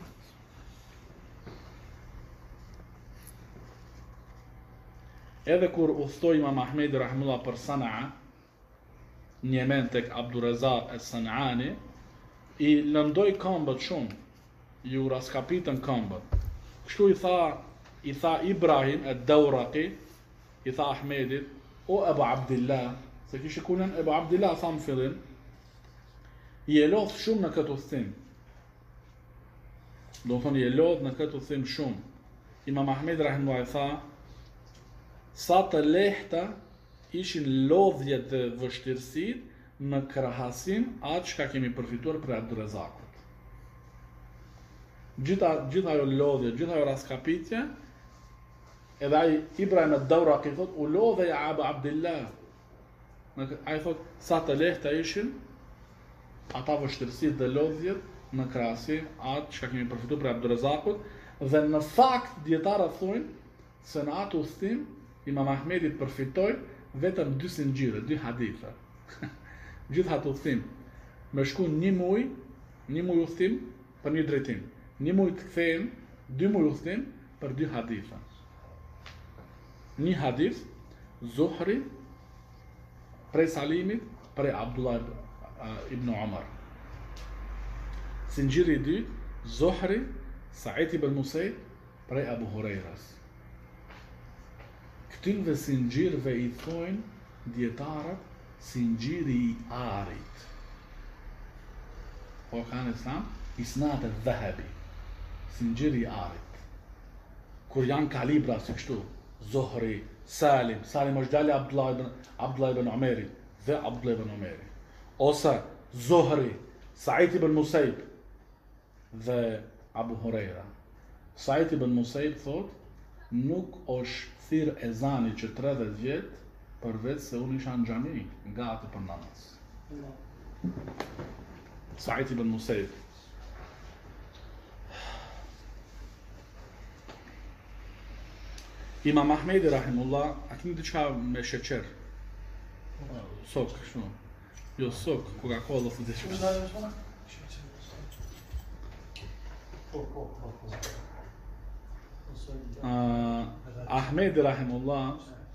Edhe kur udhtoi Imam Ahmedi rahimullah për Sana'a, në Yemen tek Abdurrazak es-San'ani, i lëndoi këmbët shumë, ju raskapitën këmbët. Kështu i tha Ibrahim ad-Dawraqi, i tha Ahmedit, o Abu Abdillah, se kishte kunën Abu Abdillah tha në fillim, i e lodh shumë në këtë udhtim. Do të thonë i e lodh në këtë udhtim shumë. Imam Ahmedi rahimahullah tha, sa të lehta ishin lodhjet dhe vështirësitë në krahasim atë çka kemi përfituar për Abdurrazakut. Gjitha ajo lodhje, gjitha ajo raskapitje, edhe ai Ibrahim ad-Dawraqi thot, u lodhe ja Abu Abdillah. Ai thot, sa të lehta ishin ata vështirësitë dhe lodhjet në krahasim atë çka kemi përfituar për Abdurrazakut, dhe në fakt dietarët thonë se në atë udhtim Imam Ahmedi përfitoi vetëm 2 sinxhire, 2 hadithe. Gjithë atë udhtim, me shku një muj udhtim për një drejtim, një muj të kthehen, 2 muj udhtim për 2 hadithe. Një hadith, Zuhri, prej Salimit, prej Abdullah ibn Umar. Sinxhiri i dytë, Zuhri, Sa'id ibn Musayyib, prej Abu Hurairas. Këtyve sinxhirëve i thojnë dietarët sinxhiri i arit. Po kanë thënë isnad al-Dhahabi, sinxhiri i arit. Kur janë kalibra si kështu, Zuhri, Salim është djali Abdullah ibn Umeri dhe Abdullah ibn Umeri. Ose Zuhri, Sa'id ibn Musaib dhe Abu Huraira. Sa'id ibn Musaib thot, nuk është thirr ezani që 30 vjet përveç se unë isha në xhami, gati për namaz. Sa'id ibn Musaib. Imam Ahmedi rahimullah, a keni diçka me sheqer? Sok, kështu. Jo sok, Coca-Cola ose diçka. Ahmedi rahimullah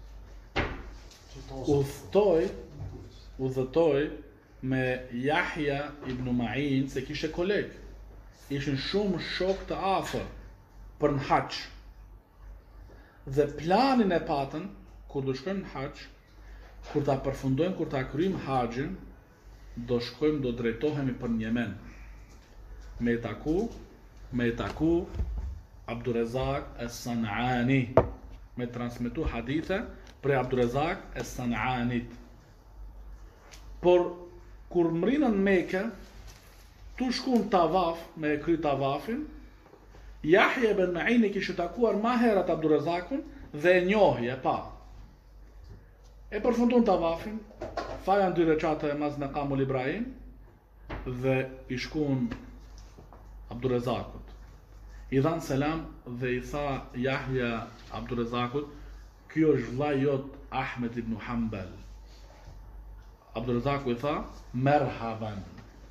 udhëtoi me Yahya ibn Ma'in se kishte koleg. Ishin shumë shok të afër për në haç. Dhe planin e patën, kur do shkojmë në haç, kur ta përfundojmë, kur ta kryjmë haxhin, do shkojmë, do drejtohemi për në Yemen. Me taku Abdurrazak es-San'ani, me transmetu hadithe për Abdurrazak es-San'anit. Por kur mrinën në Mekë, tu shkuan tavaf, me kry tavafin, Yahya ibn Ma'in kishte takuar më herët Abdurrazakun dhe e njohi, e pa. E përfundon tavafin, fajan 2 recate e mas Maqamul Ibrahim dhe i shkuan Abdurrazakut. I dhan selam dhe i tha Yahya Abdurrazakut, ky është vllai jot Ahmed ibn Hanbal. Abdurrazaku i tha, merhaban.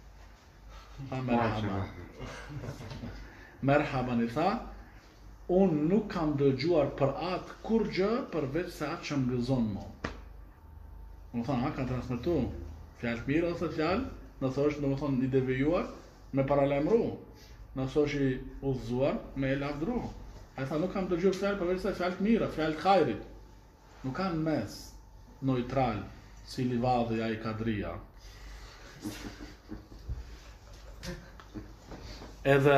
Merhaban i tha, unë nuk kam dëgjuar për atë kur gjë përveç se atë që më gëzon mo. Më thonë, ka transmetu fjalë mirë ose fjalë, nëse është domethënë i devijuar, me paralemru, nëse është i udhëzuar, me e lavdru. Ai tha, nuk kam dëgjuar fjalë përveç se fjalë mira, fjalë hajrit. Nuk kanë mes neutral, si livadhi ai kadria. Edhe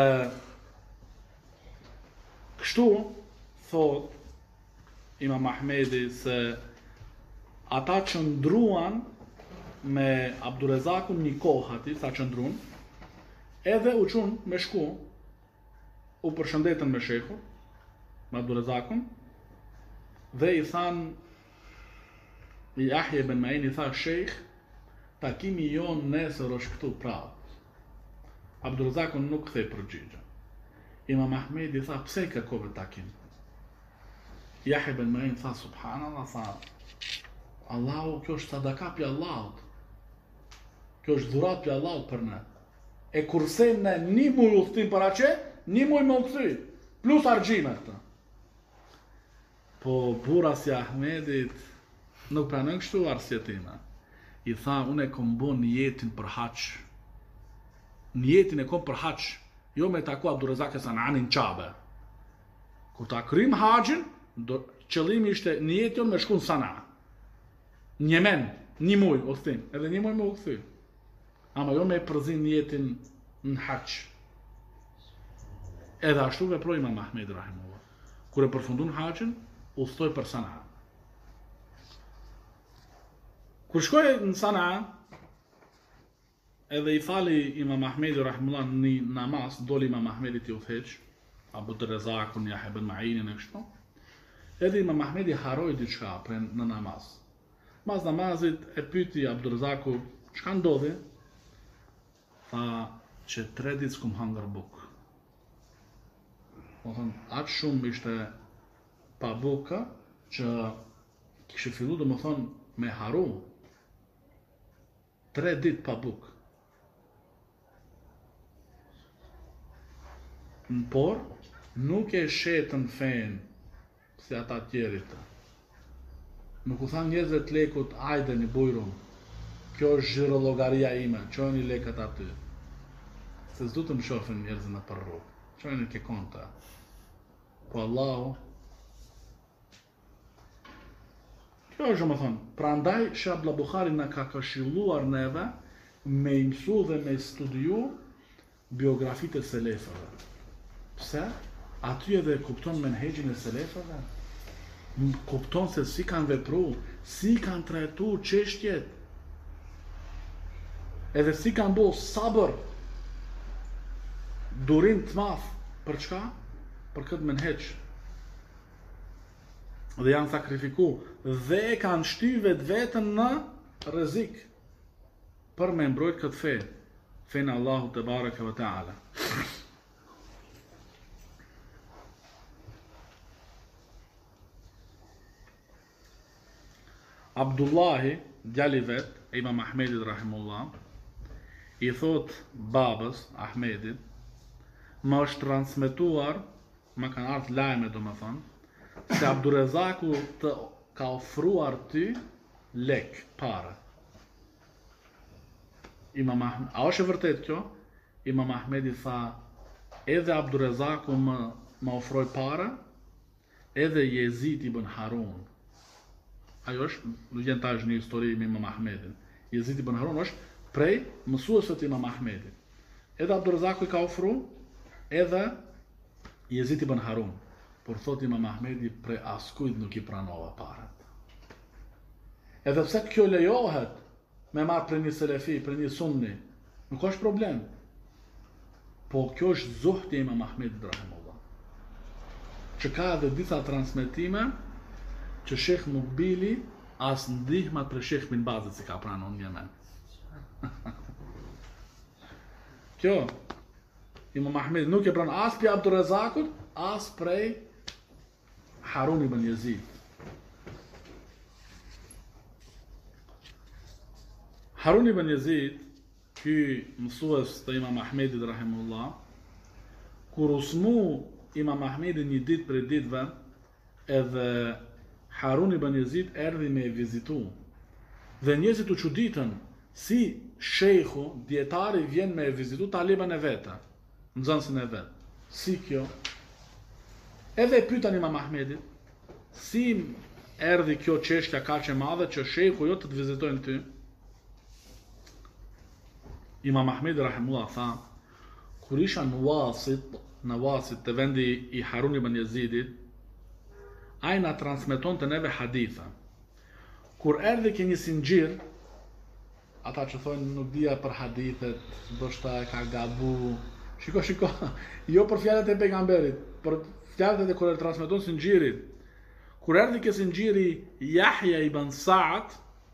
kështu thot Imam Ahmedi se ata që ndruan me Abdurrazakun një kohë ati, sa që ndruan, edhe u qun me shku, u përshëndetën me shehu, me Abdurrazakun, dhe i than, i Yahya ibn Ma'in i tha, shejh, takimi jon nesër është këtu prapë. Abdurrazakun nuk kthej përgjigje. Imam Ahmedi tha, pse i kërkove takim? Yahya ibn Ma'in tha, subhanallah, tha, Allahu, kjo është sadaka pi Allahut. Kjo është dhurat pi Allahut për ne. E kurse ne një muj udhtim për aqe, një muj me u kthy, plus argjimet. Po burra si Ahmedit nuk pranon kështu arsjetime. I tha, unë e kom bon jetin për haç. Jetin e kom për haç, jo me taku Abdurrazak es-San'anin Qabe. Kur ta kryjm haxhin, qëllimi ishte jetin me shku në Sana. Në Yemen, një muj udhtim, edhe një muj me u kthy. Ama jo me përzin jetin në haç. Edhe ashtu veproi Imam Ahmedi rahimahullah. Kur e përfundon haxhin, udhtoi për Sana. Kur shkoi në Sana, edhe i fali Imam Ahmedi rahimahullah një namaz, doli Imam Ahmedi t'i udhëheq, Abdurrazakun, Yahya ibn Ma'inin e kështu. Edhe Imam Ahmedi haroi diçka në namaz. Mas namazit e pyti Abdurrazaku, çka ndodhi? Tha që 3 ditë s'kum hangër bukë. Atë shumë ishte pa bukë që kishte fillu domethënë me haru. 3 ditë pa bukë. Por nuk e shetën fen si ata tjerit. Nuk u than njerëzve të lekut, ajde një bujrum, kjo është zhirologaria ime, qojnë i lekët aty. Se s'du të më shofin njerëzve në për rrugë, qojnë i ke konta. Po Allahu, kjo është më thonë, prandaj Shabla Bukhari në ka këshilluar neve me imsu dhe me studiu biografit e selefëve. Pse? Aty edhe kupton menhegjin e selefëve. Kupton se si kanë vepru, si kanë trajtu çështjet. edhe si kanë bo sabër, durim të madh, për çka? Për këtë menheq. Dhe janë sakrifiku, dhe kanë shty vetën në rrezik, për me mbrojt këtë fe, fenë Allahu te bareke ve taala. Abdullahi, djali vet, e Imam Ahmedit rahimullah, i thot babës Ahmedit, më është transmetuar, më kanë ardhur lajme domethënë, se Abdurrezaku të ka ofruar ty lek, para. A është e vërtet kjo? Imam Ahmedi tha, edhe Abdurrezaku më ofroi para, edhe Jezid ibn Harun. Ajo është, nuk gjen tash një histori me Imam Ahmedin. Jezid ibn Harun është prej mësuesve të Imam Ahmedit. Edhe Abdurrezaku i ka ofru, edhe Jezid ibn Harun. Por thot Imam Ahmedi, prej askujt nuk i pranova parat. Edhe pse kjo lejohet me marrë për një selefi, për një sunni, nuk është problem. Po kjo është zuhti Imam Ahmedit rahimullah. Që ka edhe disa transmetime që Shekh Mukbili as ndihmat për Shekh bin Bazit si ka pranë në Yemen. Kjo Imam Ahmedi nuk e pranë as për Abdurrezakut, as prej Harun ibn Yazid. Harun ibn Yazid, ky mësues të Imam Ahmedit rahimullah, kur usmu Imam Ahmedi një ditë për ditëve, edhe Harun ibn Yazid erdhi me vizitu. Dhe njerëzit u çuditën si shejhu, dietari vjen me vizitu talibën e vetë, nxënësin e vet. Si kjo? Edhe e pyetën Imam Ahmedit, si erdhi kjo çështja kaq e madhe që shejhu jo të vizitojnë ty? Imam Ahmedi rahimullah tha, kur isha në Wasit të vendi i Harun ibn Yazidit, ai na transmeton të neve haditha. Kur erdhi ke një sinxhir, ata që thonë nuk dija për hadithet, ndoshta e ka gabu. Shiko, jo për fjalët e pejgamberit, për fjalët e kur e transmeton sinxhirit. Kur erdhi ke sinxhiri Yahya ibn Sa'd,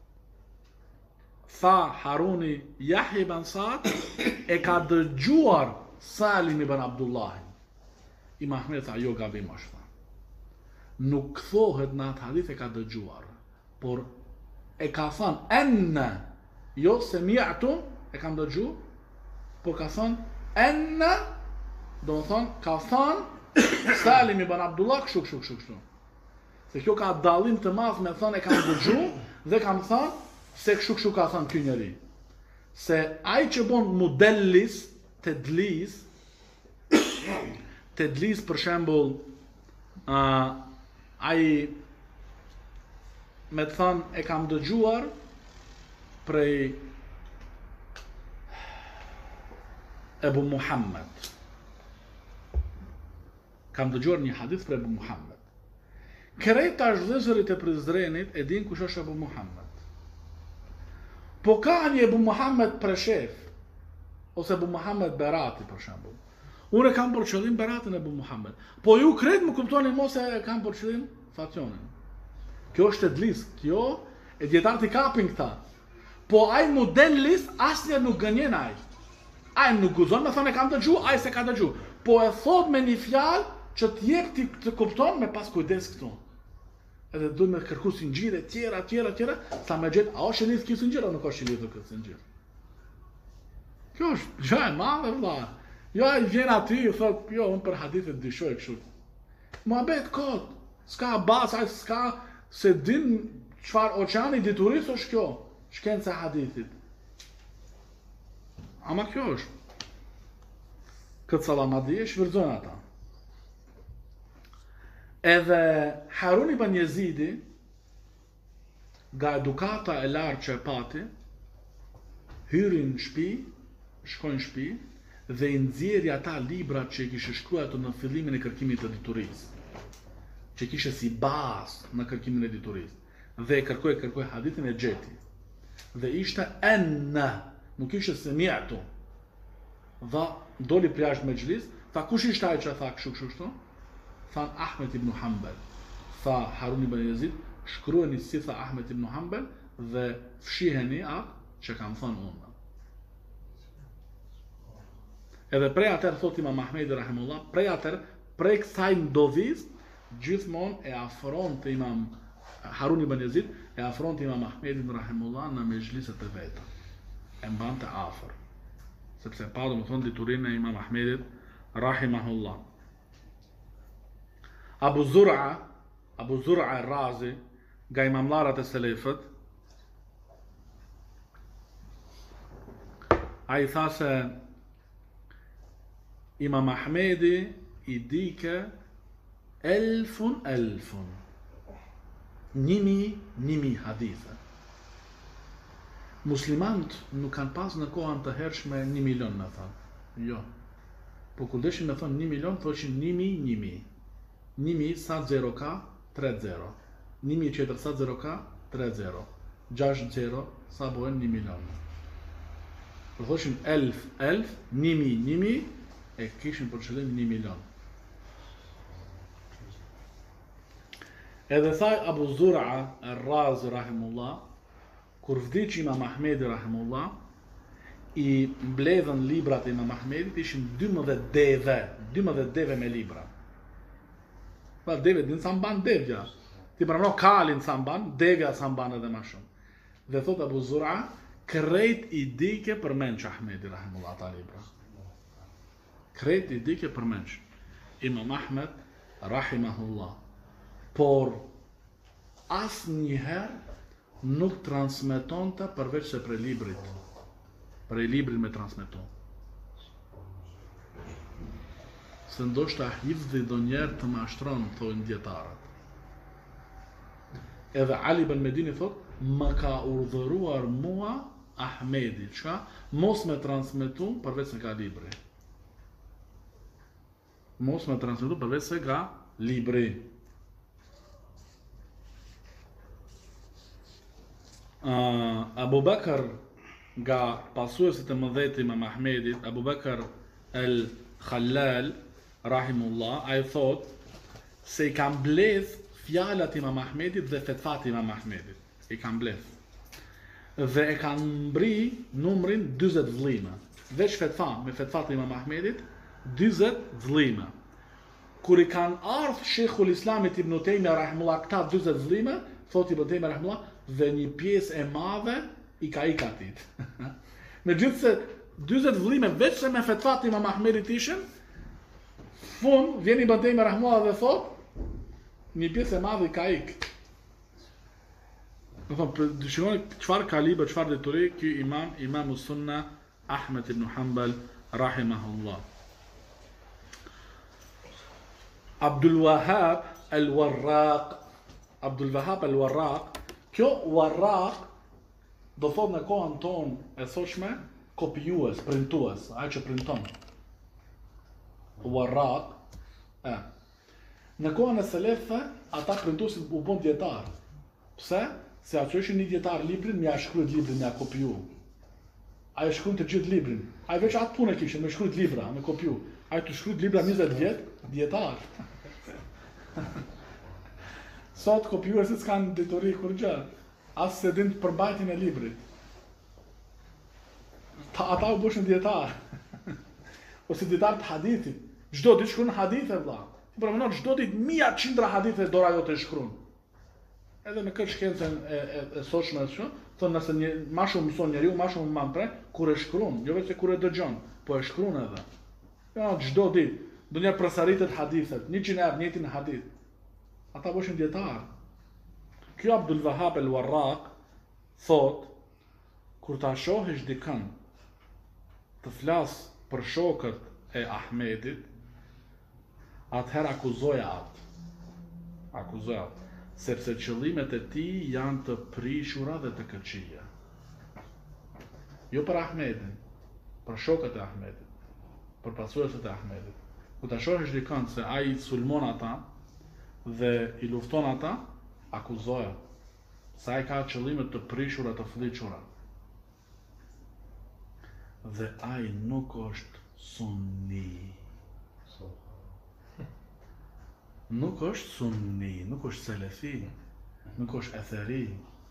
tha Haruni, Yahya ibn Sa'd e ka dëgjuar Salim ibn Abdullah. Imam Ahmed tha, jo gabim është. Nuk thohet në atë hadith e ka dëgjuar, por e ka thënë enne, jo se mi'tu, e kam dëgju, por ka thënë enne, do më thënë, ka thënë Salim ibn Abdullah kështu. Se kjo ka dallim të madh me thënë e kam dëgju, dhe kam thënë se kështu ka thënë ky njeri. Se ai që bon modellis, tedlis për shembull, ai me të thënë e kam dëgjuar prej Ebu Muhammed. Kam dëgjuar një hadith prej Ebu Muhammed. Krejt tash vëllezërit e Prizrenit e din kush është Ebu Muhammed. Po ka një Ebu Muhammed preshef, ose Ebu Muhammed Berati për shembull. Unë e kam për qëllim Beratin e Ebu Muhammed. Po ju kretë më kuptoni mos e kam për qëllim Fationin. Kjo është tedlis, kjo e djetarët i kapin këta. Po ai modellis asnjëherë nuk gënjen ai. Ai nuk guzon me thonë e kam dëgju, ai se ka dëgju. Po e thot me një fjalë që t'jep ti të kupton me pas kujdes këtu. Edhe duhet me kërku sinxhire tjera, sa me gjet, a është lidh kjo sinxhir apo nuk është lidhur kjo sinxhir? Kjo është gjë e madhe vëlla. Jo, i vjen aty, ju thot, jo, unë për hadithet dyshoj kështu. Muhabet kot, s'ka bas, s'ka se din çfarë oqeani diturisë është kjo, shkenca e hadithit. Ama kjo është. Këtë salamadi e shvërdzojnë ata. Edhe Harun ibn Yazidi, nga edukata e lartë që e pati, hyrin në shtëpi, shkojnë në shtëpi, dhe i nxjerri ata librat që i kishte shkruar ato në fillimin e kërkimit të diturisë, që kishte si bazë në kërkimin e diturisë, dhe kërkoi hadithin e gjeti. Dhe ishte enna, nuk ishte se mjatu. Dha, doli për jashtë me xhlis, tha kush ishte ai që tha kështu? Than Ahmed ibn Hanbal. Tha Harun ibn Yazid, shkruani si tha Ahmed ibn Hanbal dhe fshiheni atë që kam thënë unë. Edhe prej atër, thot Imam Ahmedi rahimullah, prej kësaj ndodhis, gjithmonë e afron të Imam Harun ibn Yazid, e afron të Imam Ahmedin rahimullah në mezhliset e veta. E mbante afër. Sepse pa do më thonë diturinë e Imam Ahmedit rahimahullah. Abu Zur'a Razi, nga imamlarat e selefët, a i tha se Imam Ahmedi i dike elfun, 1000 hadithe. Muslimant nuk kanë pas në kohën të hershme 1 milion me thënë. Jo. Po kur deshin me thënë 1 milion, thoshin 1000. 1000 sa 0 ka, 3 0. 1000 qetër sa 0 ka, 3 0. 6 0 sa bojnë 1 milion. Po thoshin 1000, 1000, e kishin për qëllim 1 milion. Edhe thaj Abu Zur'a Ar-Razi rahimullah, kur vdiq Imam Ahmedi rahimullah, i mbledhën librat e Imam Ahmedit, ishin 12 deve me libra. Pa deve, din sa mban devja. Ti përno kalin sa mban, devja sa mban edhe ma shumë. Dhe thot Abu Zur'a, krejt i dike përmenç Ahmedi rahimullah ta libra. Krejt i dike përmenç. Imam Ahmed rahimahullah. Por as njëherë nuk transmeton të përveç se prej librit. Prej librit me transmeton. Se ndoshta hifdhi do njerë të mashtron, thojnë djetarët. Edhe Ali ibn Medini thot, më ka urdhëruar mua Ahmedi, çka? Mos me transmetu përveç se ka libri. Mos me transmetu përveç se ka libri. Abu Bakr, nga pasuesit e mëdhej të Imam Ahmedit, Abu Bakr el-Khallal rahimullah, ai thot se i kam bledh fjalat Imam Ahmedit dhe fetvat Imam Ahmedit. I kam bledh. Dhe e kanë mbri numrin 40 vëllime. Veç me fetvat Imam Ahmedit, 40 vëllime. Kur i kanë ardhur Sheikhul Islamit Ibn Taymija rahimullah këta 40 vëllime, thot Ibn Taymija rahimullah, dhe një pjesë e madhe i ka atit. Megjithse 40 vëllime veç me fetvat Imam Ahmedit ishin, fund vjen Ibn Taymija rahimullah dhe thot, një pjesë e madhe i ka ik. Do thonë, dëshironi çfarë kaliber, çfarë deturi ky imam us-sunna Ahmed ibn Hanbal rahimahullah. Abdul Wahhab al-Warraq, kjo Warraq do thot në kohën tonë e thoshme kopijues, printues, ai që printon. Warraq, në kohën e selefëve, ata printuesit u bën dietar. Pse? Se ato ishin një dietar librin, mja shkruajt librin, mja kopiju. Ai shkruan të gjithë librin. Ai veç atë punë kishin, me shkruajt libra, me kopiju. Ai të shkruajt libra 20 vjet, dietar. Sot kopjuesit s'kan ditori kur gjë. As se din përmbajtjen e librit. Ata u bëshën dietar. Ose dietar të hadithit. Çdo ditë shkruan hadithe vëlla. Ti përmendon çdo ditë 100 hadithe dora jote shkruan. Edhe me këtë shkencën e sotshme ashtu, thonë nëse më shumë mëson njeriu, më shumë mban kur e shkruan, jo vetëm kur e dëgjon, po e shkruan edhe. Jo, çdo ditë, ndonjëherë përsëritet hadithet, 100 herë njëjtin hadith. Ata bëshin dietar. Ky Abdul Wahhab al-Warraq thot, kur ta shohësh dikën të flas për shokët e Ahmedit, atëherë akuzoja atë. Sepse qëllimet e tij janë të prishura dhe të këqija. Jo për Ahmedin, për shokët e Ahmedit, për pasuesit e Ahmedit. Kur ta shohësh dikën se ai sulmon ata dhe i lufton ata, akuzoja. Se ai ka qëllime të prishura, të fllihura. dhe ai nuk është sunni. Nuk është sunni, nuk është selefi, nuk është etheri.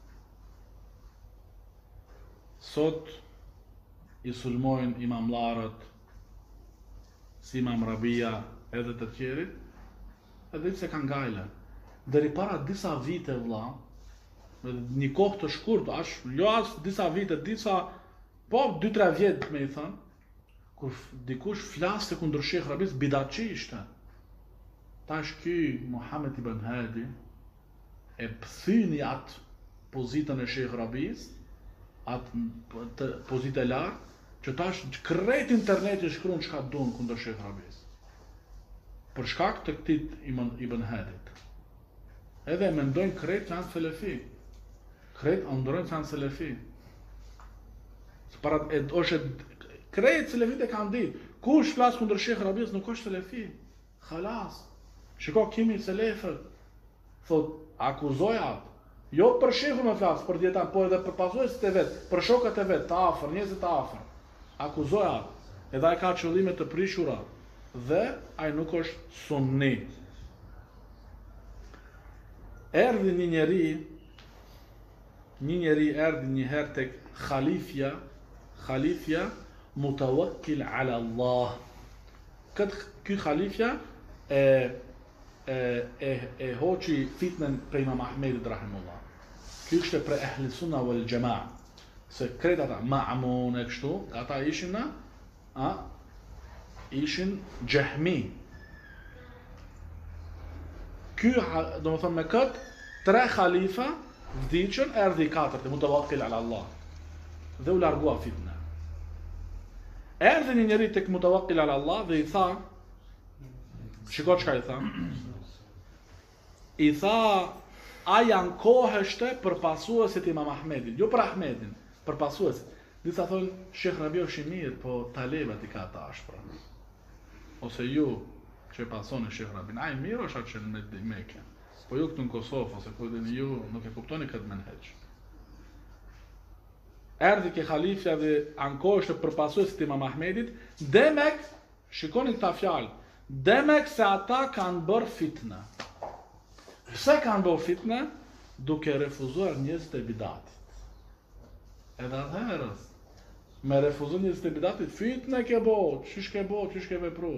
Sot i sulmojnë imamlarët, si Imam Rabia edhe të tjerit, edhe se kanë gajle. Deri para disa vite vlla, një kohë të shkurt, jo as disa vite, po 2-3 vjet me i thënë, kur dikush flaste kundër Sheh Rabis, bidatçi ishte. Tash ky Muhammed ibn Hadi e pëthyni atë pozitën e Sheh Rabis, atë pozitë e lartë, që tash krejt interneti shkruan çka duan kundër Sheh Rabis. Për shkak të këtij ibn Hadit. Edhe mendojnë krejt janë selefi. Krejt ndrojnë janë selefi. Para krejt selefit e kanë ditë. Kush flas kundër Sheh Rabis nuk është selefi. Khalas. Shiko kimi selefët. Thot, akuzoj atë. Jo për shehun me flas, për dietan, po edhe për pasuesit e vet, për shokët e vet, të afër, njerëzit të afër. Akuzoj atë. Edhe ai ka qëllime të prishura dhe ai nuk është sunni. Erdhi një njeri erdhi një herë tek khalifja mutawakkil ala Allah. Ky khalifja e hoqi fitnën për Imam Ahmedit rahimullah. Ky ishte për ehli sunna wal jamaa. Se krejt ata Ma'mun e kështu, ata ishin Jahmi. Ky, do më thëmë me këtë, 3 khalifa vdiqën, erdhi 4, mutawakkil ala Allah. Dhe u largua fitna. Erdhi një njeri tek mutawakkil ala Allah dhe i tha, shiko çka i tha. I tha, a janë kohështe për pasuesit Imam Ahmedit, jo për Ahmedin, për pasuesit. Disa thonë, Sheh Rabi është i mirë, po talebat i ka ta ashpra. Ose ju që pasoni Sheh Rabin, a i mirë është atë që në Mekë. Po ju këtu në Kosovë, ose po ju nuk e kuptoni këtë menheq. Erdhi ke khalifja dhe ankoheshte për pasuesit Imam Ahmedit, demek, shikoni këta fjalë, demek se ata kanë bërë fitna. Pse kanë bërë fitna? Duke refuzuar njerëzit e bidatit. Edhe atëherës, me refuzuar njerëzit e bidatit, fitna ke bërë, çish ke vepru.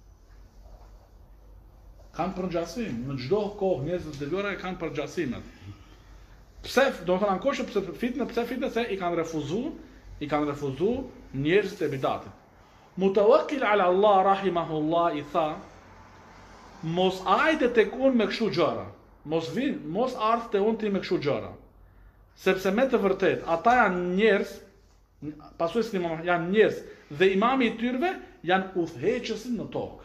Kanë përngjasim, në çdo kohë njerëzit e devjuara kanë përngjasimet. Pse, do të thonë ankoheshte pse fitna se i kanë refuzuar njerëzit e bidatit. Mutawakkil ala Allah rahimahullah i tha, mos ajde tek unë me kështu gjëra. Mos ardh te unë ti me kështu gjëra. Sepse me të vërtet, ata janë njerëz, pasuesit janë njerëz dhe imami i tyre janë udhëheqësit në tokë.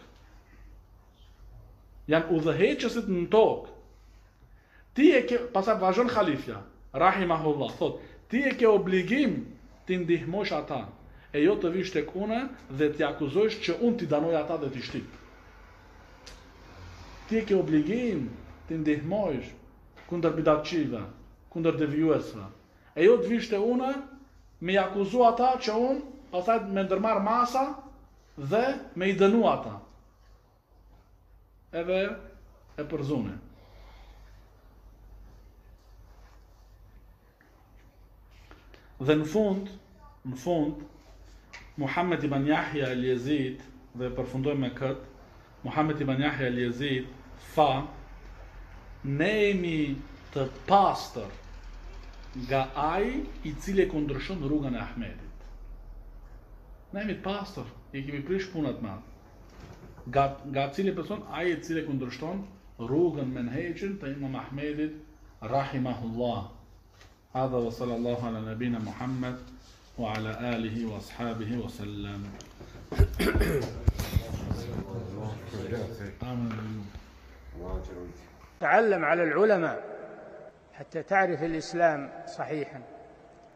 Janë udhëheqësit në tokë. Ti e ke, pastaj vazhdon khalifja, rahimahullah, thot, ti e ke obligim ti ndihmosh ata, e jo të vish tek unë dhe t'i akuzojsh që unë t'i danoj ata dhe t'i shtyp. Ti e ke obligim ti ndihmosh kundër bidatçive, kundër devijuesve. E jo të vish te unë me i akuzu ata që unë pastaj me ndërmarr masa dhe me i dënu ata. Edhe e përzune. Dhe në fund, Muhammed ibn Yahya al-Yazid, dhe përfundojmë me këtë, Muhammed ibn Yahya al-Yazid tha, ne jemi të pastër nga ai i cili e kundërshton rrugën e Ahmedit. Ne jemi të pastër, i kemi prish punat me atë. Nga cili person, ai i cili e kundërshton rrugën menheqin të Imam Ahmedit rahimahullah. Hadha wa sallallahu ala nabina Muhammad wa ala alihi wa ashabihi wa sallam. تعلم على العلماء حتى تعرف الإسلام صحيحا.